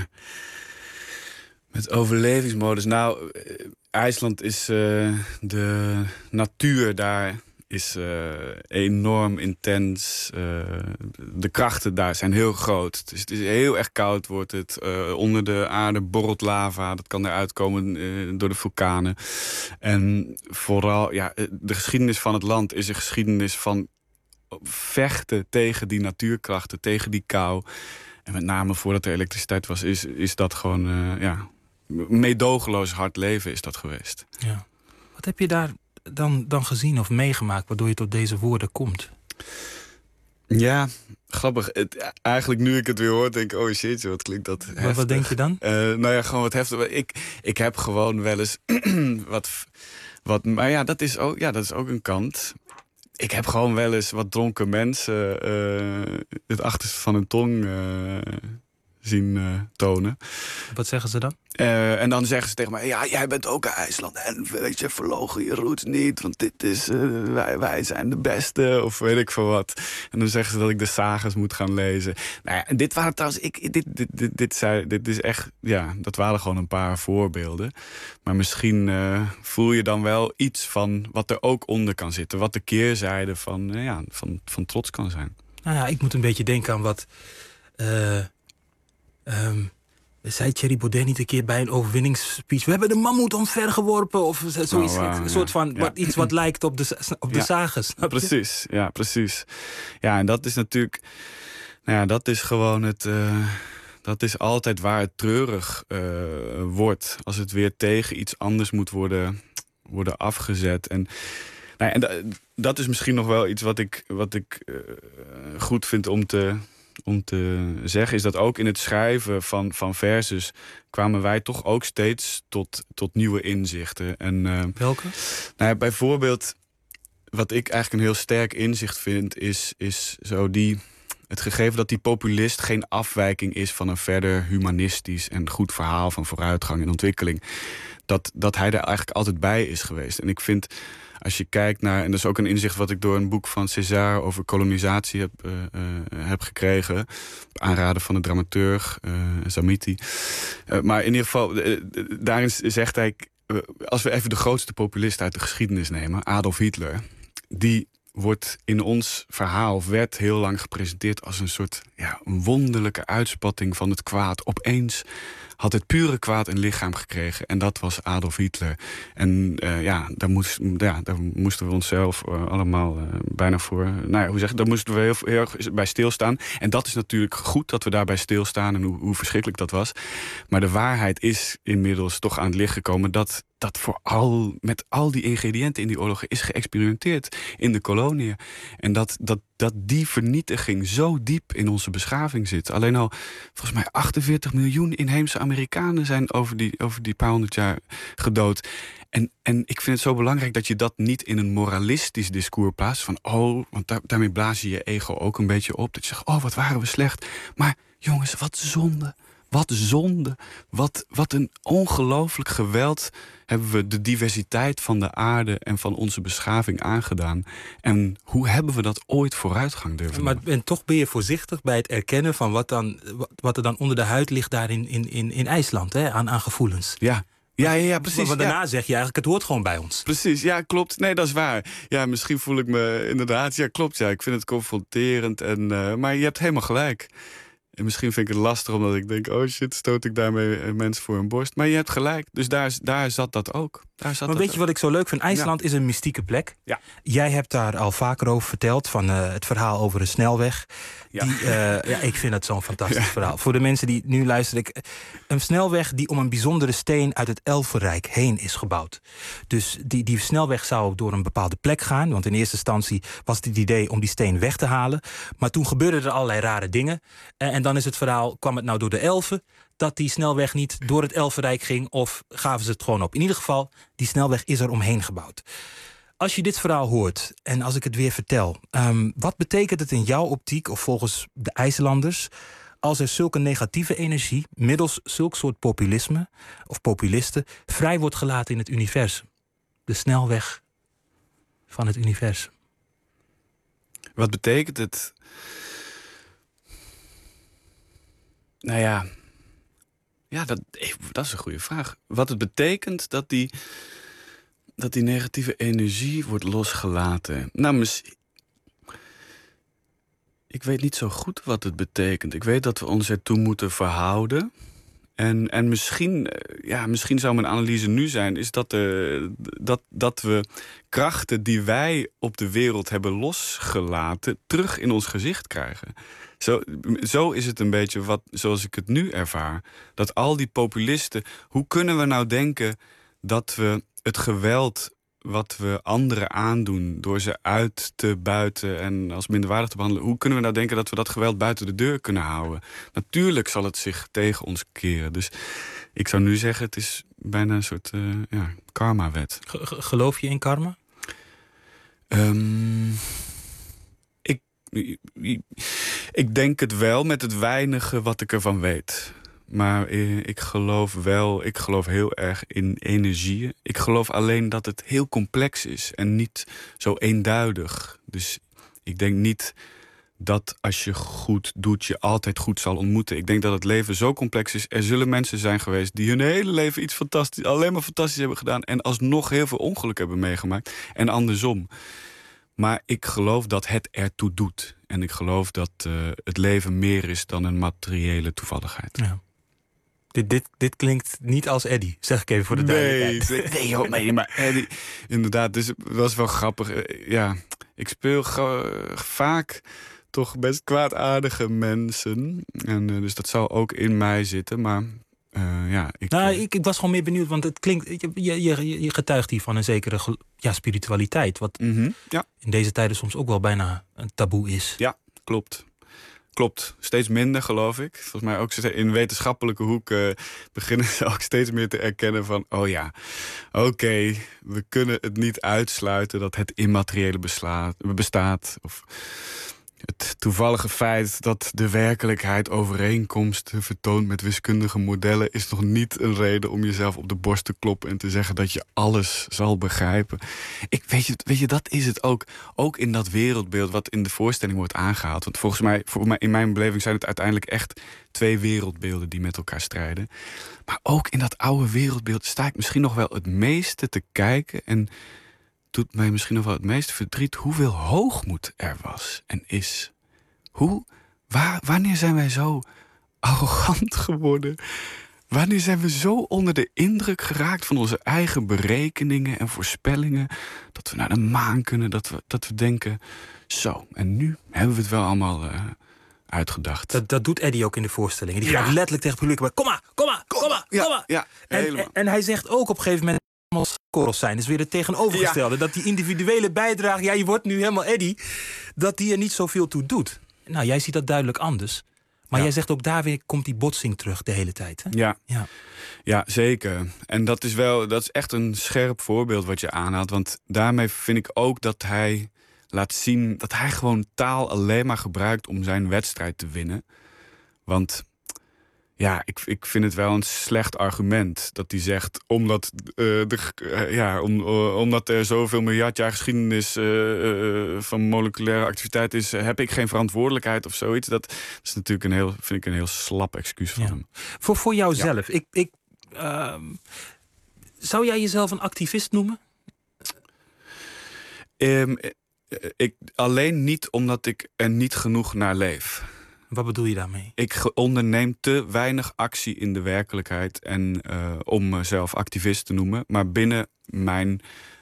Met overlevingsmodus? Nou, IJsland is de natuur daar is enorm intens. De krachten daar zijn heel groot. Dus het is heel erg koud wordt het. Onder de aarde borrelt lava. Dat kan eruit komen door de vulkanen. En vooral, de geschiedenis van het land is een geschiedenis van vechten tegen die natuurkrachten, tegen die kou. En met name voordat er elektriciteit was, is dat gewoon meedogenloos hard leven is dat geweest. Ja. Wat heb je daar dan gezien of meegemaakt waardoor je tot deze woorden komt? Ja, grappig. Eigenlijk nu ik het weer hoor, denk ik, oh shit, wat klinkt dat heftig. Wat denk je dan? Gewoon wat heftig. Ik heb gewoon wel eens wat maar ja, dat is ook een kant. Ik heb gewoon wel eens wat dronken mensen het achterste van hun tong zien tonen. Wat zeggen ze dan? En dan zeggen ze tegen mij, ja, jij bent ook uit IJsland. En weet je, verloochen je roots niet, want dit is, wij zijn de beste, of weet ik veel wat. En dan zeggen ze dat ik de sagas moet gaan lezen. Nou ja, en dit waren trouwens, dit is echt, dat waren gewoon een paar voorbeelden. Maar misschien voel je dan wel iets van wat er ook onder kan zitten. Wat de keerzijde van trots kan zijn. Nou ja, ik moet een beetje denken aan wat zei Thierry Baudet niet een keer bij een overwinningsspeech: we hebben de mammoet omvergeworpen, of zoiets. Een soort van iets wat lijkt op de sagas. Precies, ja, precies. Ja, en dat is natuurlijk, dat is gewoon het. Dat is altijd waar het treurig wordt, als het weer tegen iets anders moet worden afgezet. En dat is misschien nog wel iets wat ik goed vind om te zeggen, is dat ook in het schrijven van verses kwamen wij toch ook steeds tot nieuwe inzichten. En, welke? Bijvoorbeeld, wat ik eigenlijk een heel sterk inzicht vind, is zo het gegeven dat die populist geen afwijking is van een verder humanistisch en goed verhaal van vooruitgang en ontwikkeling. Dat hij er eigenlijk altijd bij is geweest. En ik vind, als je kijkt naar, en dat is ook een inzicht wat ik door een boek van César over kolonisatie heb gekregen, op aanraden van de dramaturg Zamiti. Maar in ieder geval, daarin zegt hij, als we even de grootste populist uit de geschiedenis nemen, Adolf Hitler, die wordt in ons verhaal, werd heel lang gepresenteerd als een soort een wonderlijke uitspatting van het kwaad. Opeens had het pure kwaad een lichaam gekregen. En dat was Adolf Hitler. En daar moesten we onszelf allemaal bijna voor, daar moesten we heel erg bij stilstaan. En dat is natuurlijk goed dat we daarbij stilstaan en hoe verschrikkelijk dat was. Maar de waarheid is inmiddels toch aan het licht gekomen dat met al die ingrediënten in die oorlogen is geëxperimenteerd in de koloniën. En dat die vernietiging zo diep in onze beschaving zit. Alleen al, volgens mij 48 miljoen inheemse Amerikanen zijn over die paar honderd jaar gedood. En ik vind het zo belangrijk dat je dat niet in een moralistisch discours plaatst. Van, want daarmee blaas je je ego ook een beetje op. Dat je zegt, wat waren we slecht. Maar jongens, wat zonde. Wat zonde. Wat een ongelooflijk geweld hebben we de diversiteit van de aarde en van onze beschaving aangedaan. En hoe hebben we dat ooit vooruitgang durven noemen? En toch ben je voorzichtig bij het erkennen van wat er dan onder de huid ligt daar in IJsland, hè, aan gevoelens. Ja, precies. Want daarna zeg je eigenlijk, het hoort gewoon bij ons. Precies, ja, klopt. Nee, dat is waar. Ja, misschien voel ik me inderdaad, klopt. Ja, ik vind het confronterend. Maar je hebt helemaal gelijk. En misschien vind ik het lastig omdat ik denk... oh shit, stoot ik daarmee mensen voor hun borst. Maar je hebt gelijk, dus daar zat dat ook. Maar weet je wat ik zo leuk vind? IJsland is een mystieke plek. Ja. Jij hebt daar al vaker over verteld, van het verhaal over een snelweg. Ja. Ik vind het zo'n fantastisch verhaal. Voor de mensen die nu luisteren... een snelweg die om een bijzondere steen uit het Elfenrijk heen is gebouwd. Dus die snelweg zou door een bepaalde plek gaan. Want in eerste instantie was het idee om die steen weg te halen. Maar toen gebeurden er allerlei rare dingen. En dan is het verhaal, kwam het nou door de elfen... dat die snelweg niet door het Elfenrijk ging... of gaven ze het gewoon op. In ieder geval, die snelweg is er omheen gebouwd. Als je dit verhaal hoort, en als ik het weer vertel... wat betekent het in jouw optiek, of volgens de IJslanders... als er zulke negatieve energie... middels zulk soort populisme, of populisten... vrij wordt gelaten in het universum? De snelweg van het universum. Wat betekent het? Nou ja... Ja, dat is een goede vraag. Wat het betekent dat die negatieve energie wordt losgelaten. Nou, ik weet niet zo goed wat het betekent. Ik weet dat we ons ertoe moeten verhouden. En misschien zou mijn analyse nu zijn... is dat we krachten die wij op de wereld hebben losgelaten... terug in ons gezicht krijgen. Zo is het een beetje zoals ik het nu ervaar. Dat al die populisten... Hoe kunnen we nou denken dat we het geweld wat we anderen aandoen... door ze uit te buiten en als minderwaardig te behandelen... hoe kunnen we nou denken dat we dat geweld buiten de deur kunnen houden? Natuurlijk zal het zich tegen ons keren. Dus ik zou nu zeggen, het is bijna een soort karma-wet. Geloof je in karma? Ik denk het wel met het weinige wat ik ervan weet. Maar ik geloof heel erg in energieën. Ik geloof alleen dat het heel complex is en niet zo eenduidig. Dus ik denk niet dat als je goed doet, je altijd goed zal ontmoeten. Ik denk dat het leven zo complex is. Er zullen mensen zijn geweest die hun hele leven iets fantastisch, alleen maar fantastisch hebben gedaan... en alsnog heel veel ongeluk hebben meegemaakt. En andersom. Maar ik geloof dat het ertoe doet. En ik geloof dat het leven meer is dan een materiële toevalligheid. Ja. Dit klinkt niet als Eddie, zeg ik even voor de duidelijkheid. Nee, maar Eddie... Inderdaad, dus het was wel grappig. Ik speel vaak toch best kwaadaardige mensen. En dus dat zou ook in mij zitten, maar... Ik was gewoon meer benieuwd, want het klinkt... Je getuigt hier van een zekere spiritualiteit... wat in deze tijden soms ook wel bijna een taboe is. Ja, klopt. Steeds minder, geloof ik. Volgens mij ook in wetenschappelijke hoek beginnen ze ook steeds meer te erkennen van... we kunnen het niet uitsluiten dat het immateriële bestaat. Of het toevallige feit dat de werkelijkheid overeenkomsten vertoont met wiskundige modellen... is nog niet een reden om jezelf op de borst te kloppen en te zeggen dat je alles zal begrijpen. Weet je, dat is het ook. Ook in dat wereldbeeld wat in de voorstelling wordt aangehaald. Want volgens mij, in mijn beleving zijn het uiteindelijk echt 2 wereldbeelden die met elkaar strijden. Maar ook in dat oude wereldbeeld sta ik misschien nog wel het meeste te kijken... en doet mij misschien nog wel het meeste verdriet hoeveel hoogmoed er was en is. Wanneer zijn wij zo arrogant geworden? Wanneer zijn we zo onder de indruk geraakt van onze eigen berekeningen en voorspellingen... dat we naar de maan kunnen, dat we denken... zo, en nu hebben we het wel allemaal uitgedacht. Dat doet Eddie ook in de voorstellingen. Die gaat letterlijk tegen het publiek, maar kom maar. Ja, helemaal. En hij zegt ook op een gegeven moment... korrels zijn. Dus weer het tegenovergestelde. Dat die individuele bijdrage, je wordt nu helemaal Eddie... dat die er niet zoveel toe doet. Nou, jij ziet dat duidelijk anders. Maar jij zegt ook daar weer komt die botsing terug de hele tijd. Hè? Ja, zeker. En dat is echt een scherp voorbeeld wat je aanhaalt. Want daarmee vind ik ook dat hij laat zien... dat hij gewoon taal alleen maar gebruikt om zijn wedstrijd te winnen. Want... ik vind het wel een slecht argument dat hij zegt... omdat er zoveel miljard jaar geschiedenis van moleculaire activiteit is... heb ik geen verantwoordelijkheid of zoiets. Dat is natuurlijk vind ik een heel slap excuus van hem. Voor jouzelf, zou jij jezelf een activist noemen? Alleen niet omdat ik er niet genoeg naar leef. Wat bedoel je daarmee? Ik onderneem te weinig actie in de werkelijkheid en om mezelf activist te noemen. Maar binnen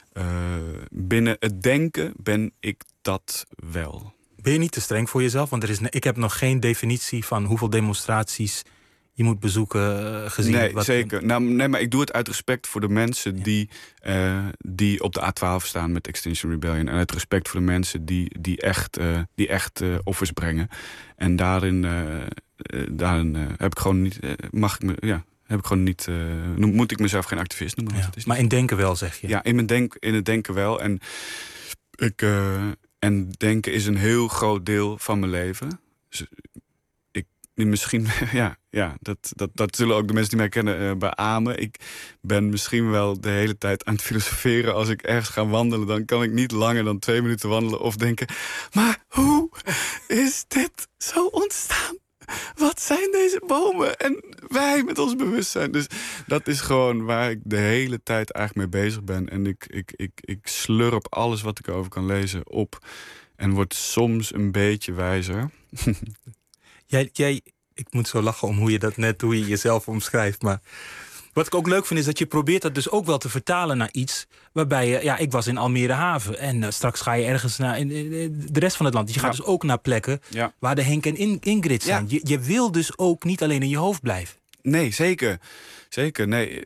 het denken ben ik dat wel. Ben je niet te streng voor jezelf? Want ik heb nog geen definitie van hoeveel demonstraties je moet bezoeken gezien. Nee, zeker. Nee, maar ik doe het uit respect voor de mensen die op de A12 staan met Extinction Rebellion. En uit respect voor de mensen die echt offers brengen. En daarin heb ik gewoon niet... moet ik mezelf geen activist noemen. Ja, maar in denken wel, zeg je? Ja, in het denken wel. En denken is een heel groot deel van mijn leven. Dus misschien, dat zullen ook de mensen die mij kennen beamen. Ik ben misschien wel de hele tijd aan het filosoferen. Als ik ergens ga wandelen, dan kan ik niet langer dan 2 minuten wandelen of denken... maar hoe is dit zo ontstaan? Wat zijn deze bomen? En wij met ons bewustzijn. Dus dat is gewoon waar ik de hele tijd eigenlijk mee bezig ben. En ik slurp alles wat ik over kan lezen op. En word soms een beetje wijzer. Ik moet zo lachen om hoe je jezelf omschrijft. Maar wat ik ook leuk vind is dat je probeert dat dus ook wel te vertalen naar iets waarbij je... ik was in Almere Haven en straks ga je ergens naar in de rest van het land. Je gaat dus ook naar plekken waar de Henk en Ingrid zijn. Ja. Je wil dus ook niet alleen in je hoofd blijven. Nee, zeker. Zeker.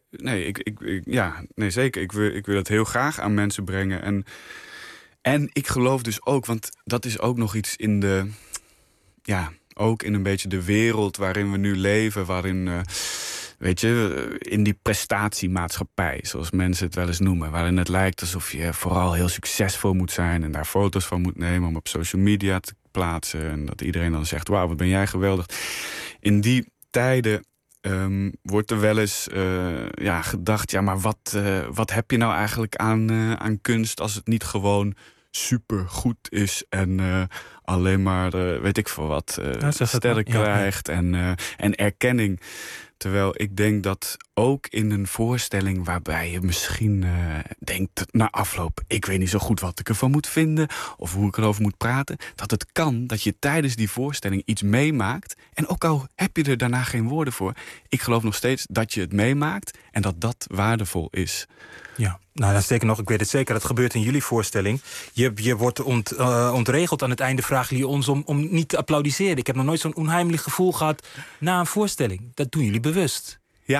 Zeker. Ik wil het heel graag aan mensen brengen. En ik geloof dus ook, want dat is ook nog iets in de... ook in een beetje de wereld waarin we nu leven, waarin, in die prestatiemaatschappij, zoals mensen het wel eens noemen, waarin het lijkt alsof je vooral heel succesvol moet zijn en daar foto's van moet nemen om op social media te plaatsen en dat iedereen dan zegt, wauw, wat ben jij geweldig. In die tijden wordt er wel eens gedacht, maar wat heb je nou eigenlijk aan kunst als het niet gewoon super goed is en alleen maar, weet ik veel wat, sterren krijgt en erkenning. Terwijl ik denk dat ook in een voorstelling waarbij je misschien denkt na afloop, ik weet niet zo goed wat ik ervan moet vinden of hoe ik erover moet praten, dat het kan dat je tijdens die voorstelling iets meemaakt en ook al heb je er daarna geen woorden voor, ik geloof nog steeds dat je het meemaakt en dat waardevol is. Ja, nou dan zeker nog, ik weet het zeker, dat gebeurt in jullie voorstelling. Je wordt ontregeld aan het einde, vragen jullie ons om niet te applaudisseren. Ik heb nog nooit zo'n onheimelijk gevoel gehad na een voorstelling. Dat doen jullie bewust.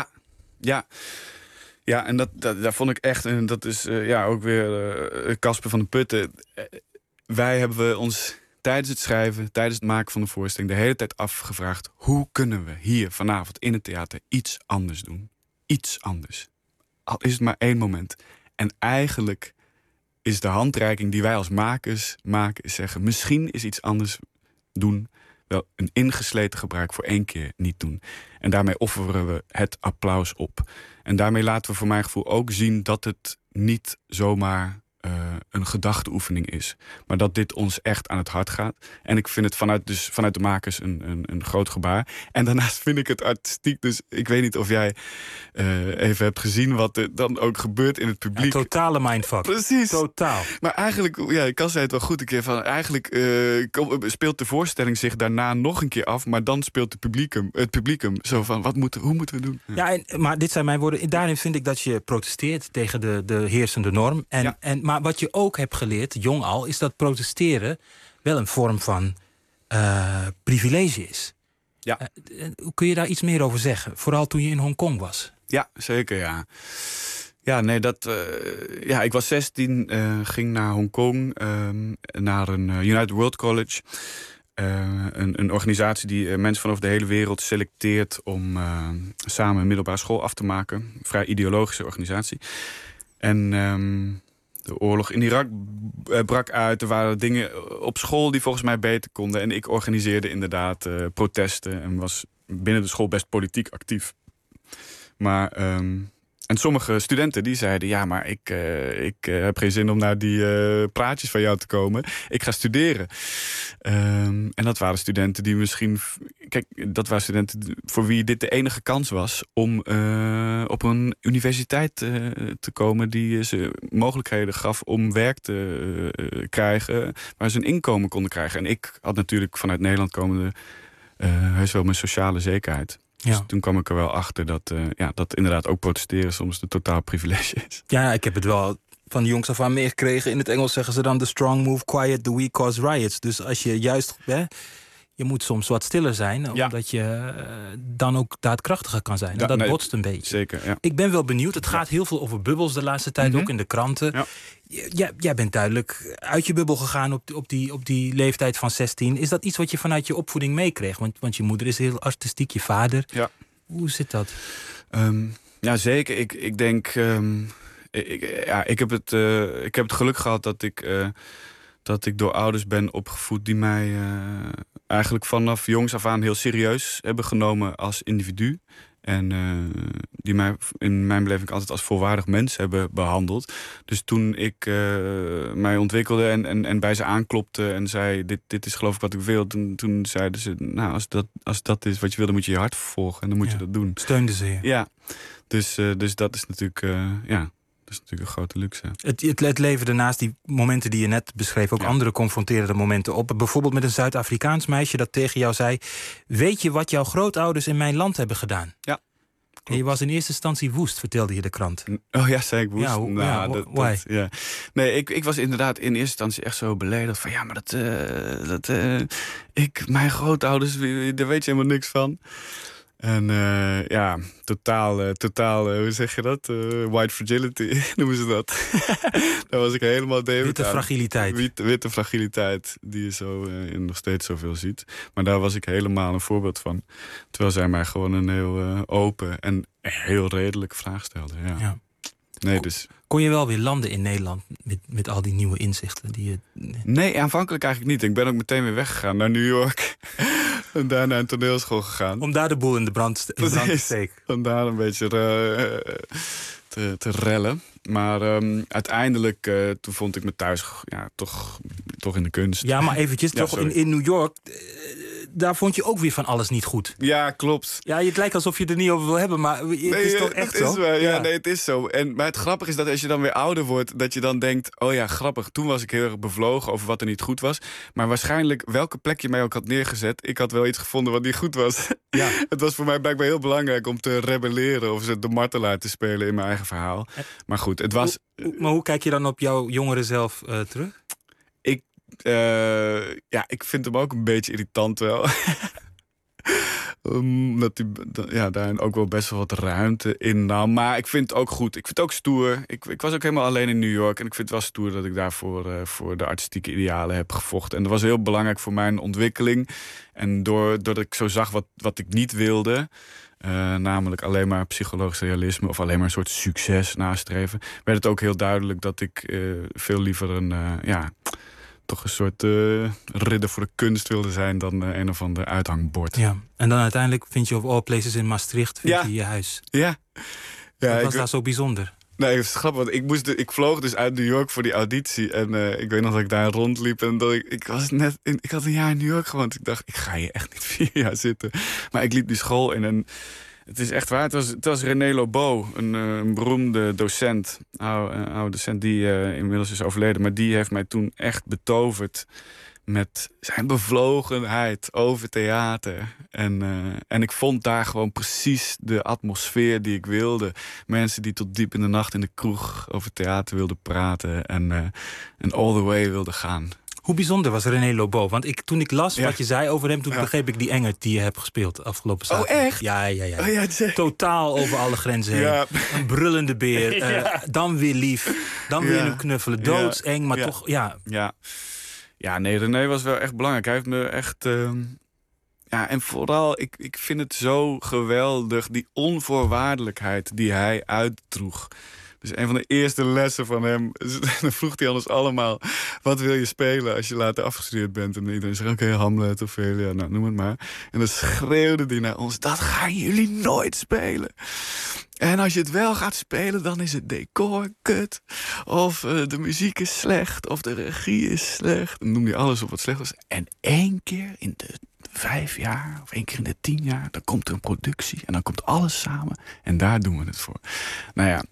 Ja, en dat vond ik echt, en dat is ook weer Casper van de Putten. Wij hebben ons tijdens het schrijven, tijdens het maken van de voorstelling de hele tijd afgevraagd, hoe kunnen we hier vanavond in het theater iets anders doen? Iets anders. Al is het maar 1 moment. En eigenlijk is de handreiking die wij als makers maken, is zeggen, misschien is iets anders doen wel een ingesleten gebruik voor 1 keer niet doen. En daarmee offeren we het applaus op. En daarmee laten we voor mijn gevoel ook zien dat het niet zomaar een gedachteoefening is. Maar dat dit ons echt aan het hart gaat. En ik vind het vanuit de makers een groot gebaar. En daarnaast vind ik het artistiek. Dus ik weet niet of jij even hebt gezien wat er dan ook gebeurt in het publiek. Een totale mindfuck. Precies. Totaal. Maar eigenlijk, Cas zei het wel goed een keer van, eigenlijk speelt de voorstelling zich daarna nog een keer af, maar dan speelt het publiek zo van, hoe moeten we doen? Maar dit zijn mijn woorden. Daarin vind ik dat je protesteert tegen de heersende norm. Maar wat je ook hebt geleerd, jong al, is dat protesteren wel een vorm van privilege is. Ja. Kun je daar iets meer over zeggen? Vooral toen je in Hongkong was. Ja, zeker, ja. Ja, nee, ik was 16, ging naar Hongkong, naar een United World College. Een organisatie die mensen van over de hele wereld selecteert om samen een middelbare school af te maken. Een vrij ideologische organisatie. En de oorlog in Irak brak uit. Er waren dingen op school die volgens mij beter konden. En ik organiseerde inderdaad protesten en was binnen de school best politiek actief. Maar en sommige studenten die zeiden, ja, maar ik heb geen zin om naar die praatjes van jou te komen. Ik ga studeren. En dat waren studenten die misschien... Kijk, dat waren studenten voor wie dit de enige kans was om op een universiteit te komen die ze mogelijkheden gaf om werk te krijgen, waar ze een inkomen konden krijgen. En ik had natuurlijk vanuit Nederland komende heus wel mijn sociale zekerheid. Ja. Dus toen kwam ik er wel achter dat inderdaad ook protesteren soms de totaal privilege is. Ja, ik heb het wel van de jongs af aan meegekregen. In het Engels zeggen ze dan: the strong move quiet, the weak cause riots. Dus als je juist... je moet soms wat stiller zijn, omdat je dan ook daadkrachtiger kan zijn. En dat botst een beetje. Zeker, ja. Ik ben wel benieuwd. Het gaat heel veel over bubbels de laatste tijd, ook in de kranten. Ja. Jij bent duidelijk uit je bubbel gegaan op die leeftijd van 16. Is dat iets wat je vanuit je opvoeding meekreeg? Want je moeder is heel artistiek, je vader. Ja. Hoe zit dat? Ja, zeker. Ik denk... ik heb het geluk gehad dat ik door ouders ben opgevoed die mij eigenlijk vanaf jongs af aan heel serieus hebben genomen als individu. En die mij in mijn beleving altijd als volwaardig mens hebben behandeld. Dus toen ik mij ontwikkelde en bij ze aanklopte en zei: dit is geloof ik wat ik wil. Toen zeiden ze: nou, als dat is wat je wil, dan moet je je hart volgen. En dan moet je dat doen. Steunden ze je. Ja, dus dat is natuurlijk... dat is natuurlijk een grote luxe. Het leverde naast die momenten die je net beschreef ook andere confronterende momenten op. Bijvoorbeeld met een Zuid-Afrikaans meisje dat tegen jou zei: weet je wat jouw grootouders in mijn land hebben gedaan? Ja. En je was in eerste instantie woest, vertelde je de krant. Oh ja, zei ik woest? Ja, why? Nee, ik was inderdaad in eerste instantie echt zo beledigd van... ja, maar mijn grootouders, daar weet je helemaal niks van. En totaal, hoe zeg je dat? White fragility noemen ze dat. Daar was ik helemaal Witte fragiliteit. Witte fragiliteit, die je zo nog steeds zoveel ziet. Maar daar was ik helemaal een voorbeeld van. Terwijl zij mij gewoon een heel open en heel redelijke vraag stelde. Ja. Nee, dus... Kon je wel weer landen in Nederland met al die nieuwe inzichten? Nee, aanvankelijk eigenlijk niet. Ik ben ook meteen weer weggegaan naar New York. En daar naar een toneelschool gegaan. Om daar de boel in de brand te steken. Om daar een beetje te rellen. Maar uiteindelijk, toen vond ik me thuis toch in de kunst. Ja, maar eventjes, toch in New York... daar vond je ook weer van alles niet goed. Ja, klopt. Ja, het lijkt alsof je er niet over wil hebben, maar het is toch echt zo? Nee, het is zo. Maar het grappige is dat als je dan weer ouder wordt... dat je dan denkt, oh ja, grappig. Toen was ik heel erg bevlogen over wat er niet goed was. Maar waarschijnlijk, welke plek je mij ook had neergezet... ik had wel iets gevonden wat niet goed was. Ja. Het was voor mij blijkbaar heel belangrijk om te rebelleren... of de martelaar te spelen in mijn eigen verhaal. Maar goed, het was... Maar hoe kijk je dan op jouw jongere zelf terug? Ik vind hem ook een beetje irritant wel. Omdat hij daarin ook wel best wel wat ruimte innam. Maar ik vind het ook goed. Ik vind het ook stoer. Ik was ook helemaal alleen in New York. En ik vind het wel stoer dat ik daarvoor voor de artistieke idealen heb gevochten. En dat was heel belangrijk voor mijn ontwikkeling. En doordat ik zo zag wat ik niet wilde... namelijk alleen maar psychologisch realisme... of alleen maar een soort succes nastreven... werd het ook heel duidelijk dat ik veel liever toch een soort ridder voor de kunst wilde zijn... dan een of ander uithangbord. Ja, en dan uiteindelijk vind je op all places in Maastricht je huis. Ja. Wat was daar zo bijzonder? Nee, het is grappig, want ik vloog dus uit New York voor die auditie. En ik weet nog dat ik daar rondliep. En dat ik had een jaar in New York gewoond. Ik dacht, ik ga hier echt niet 4 jaar zitten. Maar ik liep die school in en... Het is echt waar. Het was René Lobo, een beroemde docent. Oude docent die inmiddels is overleden. Maar die heeft mij toen echt betoverd met zijn bevlogenheid over theater. En ik vond daar gewoon precies de atmosfeer die ik wilde. Mensen die tot diep in de nacht in de kroeg over theater wilden praten. En all the way wilden gaan. Hoe bijzonder was René Lobo? Want toen ik las wat je zei over hem... toen begreep ik die Engert die je hebt gespeeld afgelopen zaterdag. Oh, echt? Ja. Oh, ja, totaal over alle grenzen heen. Ja. Een brullende beer. Dan weer lief. Dan weer hem knuffelen. Doodseng, maar toch... Ja, nee, René was wel echt belangrijk. Hij heeft me echt... en vooral, ik vind het zo geweldig... die onvoorwaardelijkheid die hij uitdroeg. Dus een van de eerste lessen van hem... dan vroeg hij anders allemaal... wat wil je spelen als je later afgestudeerd bent? En iedereen zegt, oké, Hamlet of Ophelia, nou, noem het maar. En dan schreeuwde hij naar ons... dat gaan jullie nooit spelen. En als je het wel gaat spelen, dan is het decor kut. Of de muziek is slecht. Of de regie is slecht. Dan noem je alles op wat slecht was. En 1 keer in de 5 jaar... of 1 keer in de 10 jaar... dan komt er een productie. En dan komt alles samen. En daar doen we het voor. Nou ja...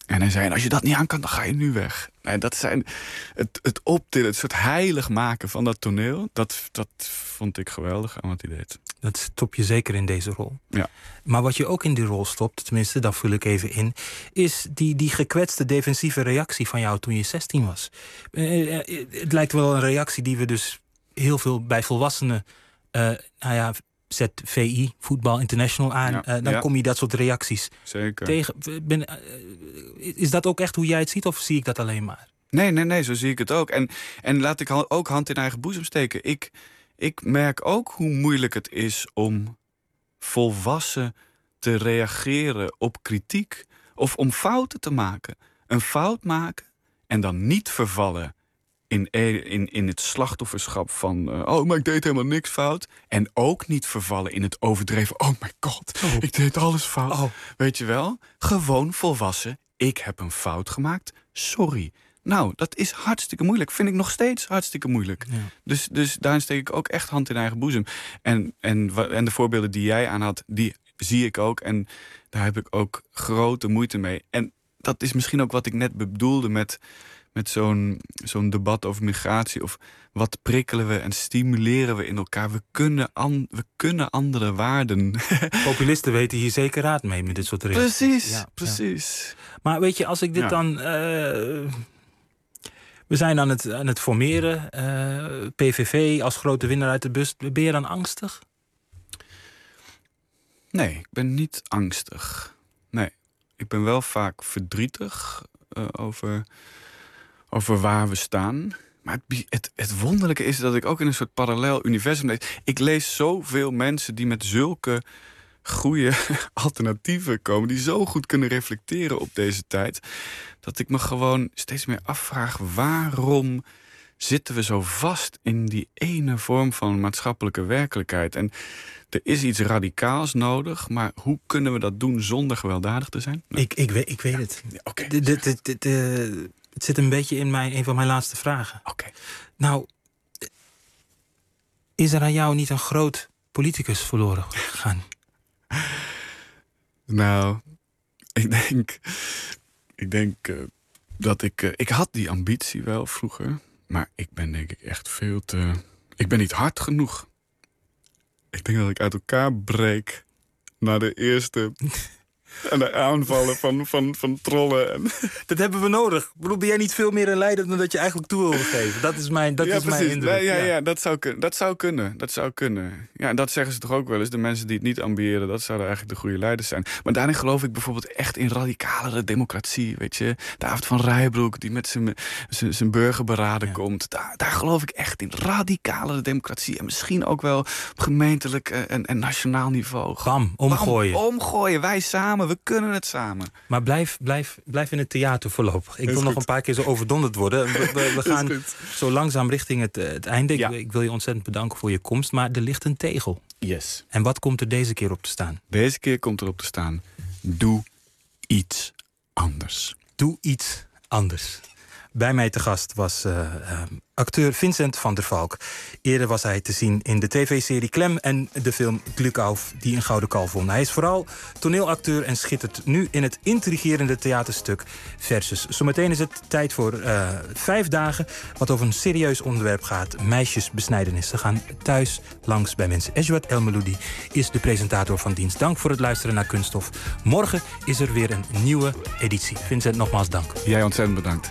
En hij zei, als je dat niet aan kan, dan ga je nu weg. Nee, dat zijn het optillen, het soort heilig maken van dat toneel. Dat vond ik geweldig aan wat hij deed. Dat stop je zeker in deze rol. Ja. Maar wat je ook in die rol stopt, tenminste, dat vul ik even in, is die gekwetste defensieve reactie van jou toen je 16 was. Het lijkt wel een reactie die we dus heel veel bij volwassenen, zet VI, Voetbal International aan, dan kom je dat soort reacties tegen. Is dat ook echt hoe jij het ziet, of zie ik dat alleen maar? Nee, zo zie ik het ook. En laat ik ook hand in eigen boezem steken. Ik merk ook hoe moeilijk het is om volwassen te reageren op kritiek of om fouten te maken. Een fout maken en dan niet vervallen in het slachtofferschap van maar ik deed helemaal niks fout. En ook niet vervallen in het overdreven, oh my god, ik deed alles fout. Weet je wel? Gewoon volwassen, ik heb een fout gemaakt, sorry. Nou, dat is hartstikke moeilijk. Vind ik nog steeds hartstikke moeilijk. Ja. Dus daarin steek ik ook echt hand in eigen boezem. En de voorbeelden die jij aanhad, die zie ik ook. En daar heb ik ook grote moeite mee. En dat is misschien ook wat ik net bedoelde met zo'n debat over migratie. Of wat prikkelen we en stimuleren we in elkaar. We kunnen andere waarden. Populisten weten hier zeker raad mee met dit soort reacties. Precies. Ja. Maar weet je, als ik dit dan... we zijn aan het formeren. PVV als grote winnaar uit de bus. Ben je dan angstig? Nee, ik ben niet angstig. Nee, ik ben wel vaak verdrietig over waar we staan. Maar het wonderlijke is dat ik ook in een soort parallel universum lees. Ik lees zoveel mensen die met zulke goede alternatieven komen, die zo goed kunnen reflecteren op deze tijd, dat ik me gewoon steeds meer afvraag, waarom zitten we zo vast in die ene vorm van maatschappelijke werkelijkheid? En er is iets radicaals nodig, maar hoe kunnen we dat doen zonder gewelddadig te zijn? Nou. Ik weet het. Het zit een beetje in een van mijn laatste vragen. Nou, is er aan jou niet een groot politicus verloren gegaan? Nou, ik denk dat ik had die ambitie wel vroeger, maar ik ben denk ik echt ik ben niet hard genoeg. Ik denk dat ik uit elkaar breek na de eerste en de aanvallen van trollen. Dat hebben we nodig. Ben jij niet veel meer een leider dan dat je eigenlijk toe wil geven? Dat is mijn indruk. Ja, dat zou kunnen. Ja, en dat zeggen ze toch ook wel eens. De mensen die het niet ambiëren, dat zouden eigenlijk de goede leiders zijn. Maar daarin geloof ik bijvoorbeeld echt in radicalere democratie. Weet je, David van Rijbroek die met zijn burgerberaden komt. Daar geloof ik echt in. Radicalere democratie. En misschien ook wel op gemeentelijk en nationaal niveau. Omgooien. Wij samen. We kunnen het samen. Maar blijf in het theater voorlopig. Ik wil nog een paar keer zo overdonderd worden. We gaan zo langzaam richting het einde. Ja. Ik wil je ontzettend bedanken voor je komst. Maar er ligt een tegel. Yes. En wat komt er deze keer op te staan? Deze keer komt erop te staan: doe iets anders. Doe iets anders. Bij mij te gast was acteur Vincent van der Valk. Eerder was hij te zien in de tv-serie Klem en de film Glückauf, die een Gouden Kalf won. Hij is vooral toneelacteur en schittert nu in het intrigerende theaterstuk Versus. Zometeen is het tijd voor 5 dagen, wat over een serieus onderwerp gaat: meisjesbesnijdenis. Ze gaan thuis langs bij mensen. Ejwat El Meloudi is de presentator van dienst. Dank voor het luisteren naar Kunststof. Morgen is er weer een nieuwe editie. Vincent, nogmaals dank. Jij ontzettend bedankt.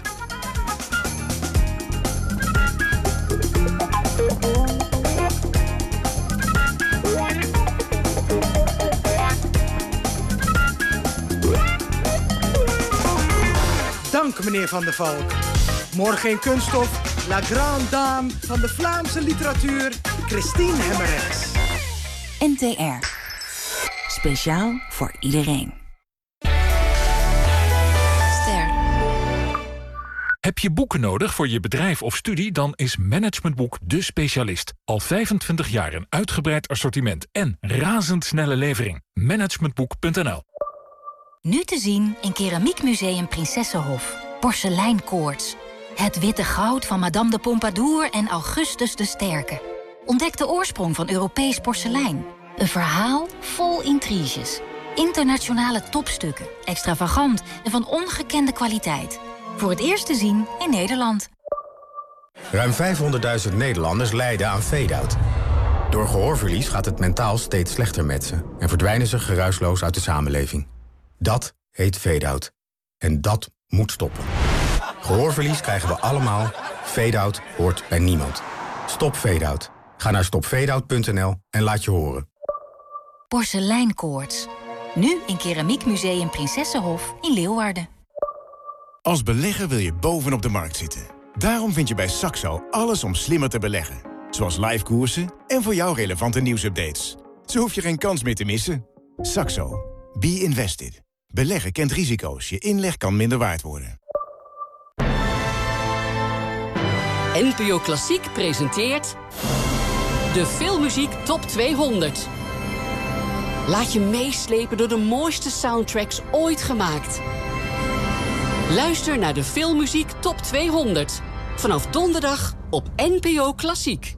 Dank, meneer Van der Valk. Morgen in Kunststof, La Grande Dame van de Vlaamse literatuur, Christine Hemmerrechts. NTR. Speciaal voor iedereen. Ster. Heb je boeken nodig voor je bedrijf of studie? Dan is Managementboek de specialist. Al 25 jaar een uitgebreid assortiment en razendsnelle levering. Managementboek.nl. Nu te zien in Keramiekmuseum Prinsessenhof. Porseleinkoorts. Het witte goud van Madame de Pompadour en Augustus de Sterke. Ontdek de oorsprong van Europees porselein. Een verhaal vol intriges. Internationale topstukken, extravagant en van ongekende kwaliteit. Voor het eerst te zien in Nederland. Ruim 500.000 Nederlanders lijden aan fade-out. Door gehoorverlies gaat het mentaal steeds slechter met ze en verdwijnen ze geruisloos uit de samenleving. Dat heet fade-out. En dat moet stoppen. Gehoorverlies krijgen we allemaal. Fade-out hoort bij niemand. Stop fade-out. Ga naar stopfadeout.nl en laat je horen. Porseleinkoorts. Nu in Keramiekmuseum Prinsessenhof in Leeuwarden. Als belegger wil je bovenop de markt zitten. Daarom vind je bij Saxo alles om slimmer te beleggen. Zoals live koersen en voor jou relevante nieuwsupdates. Zo hoef je geen kans meer te missen. Saxo. Be invested. Beleggen kent risico's. Je inleg kan minder waard worden. NPO Klassiek presenteert de Filmmuziek Top 200. Laat je meeslepen door de mooiste soundtracks ooit gemaakt. Luister naar de Filmmuziek Top 200. Vanaf donderdag op NPO Klassiek.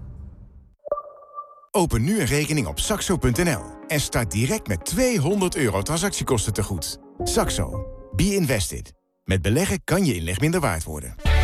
Open nu een rekening op saxo.nl en start direct met €200 transactiekosten tegoed. Saxo. Be invested. Met beleggen kan je inleg minder waard worden.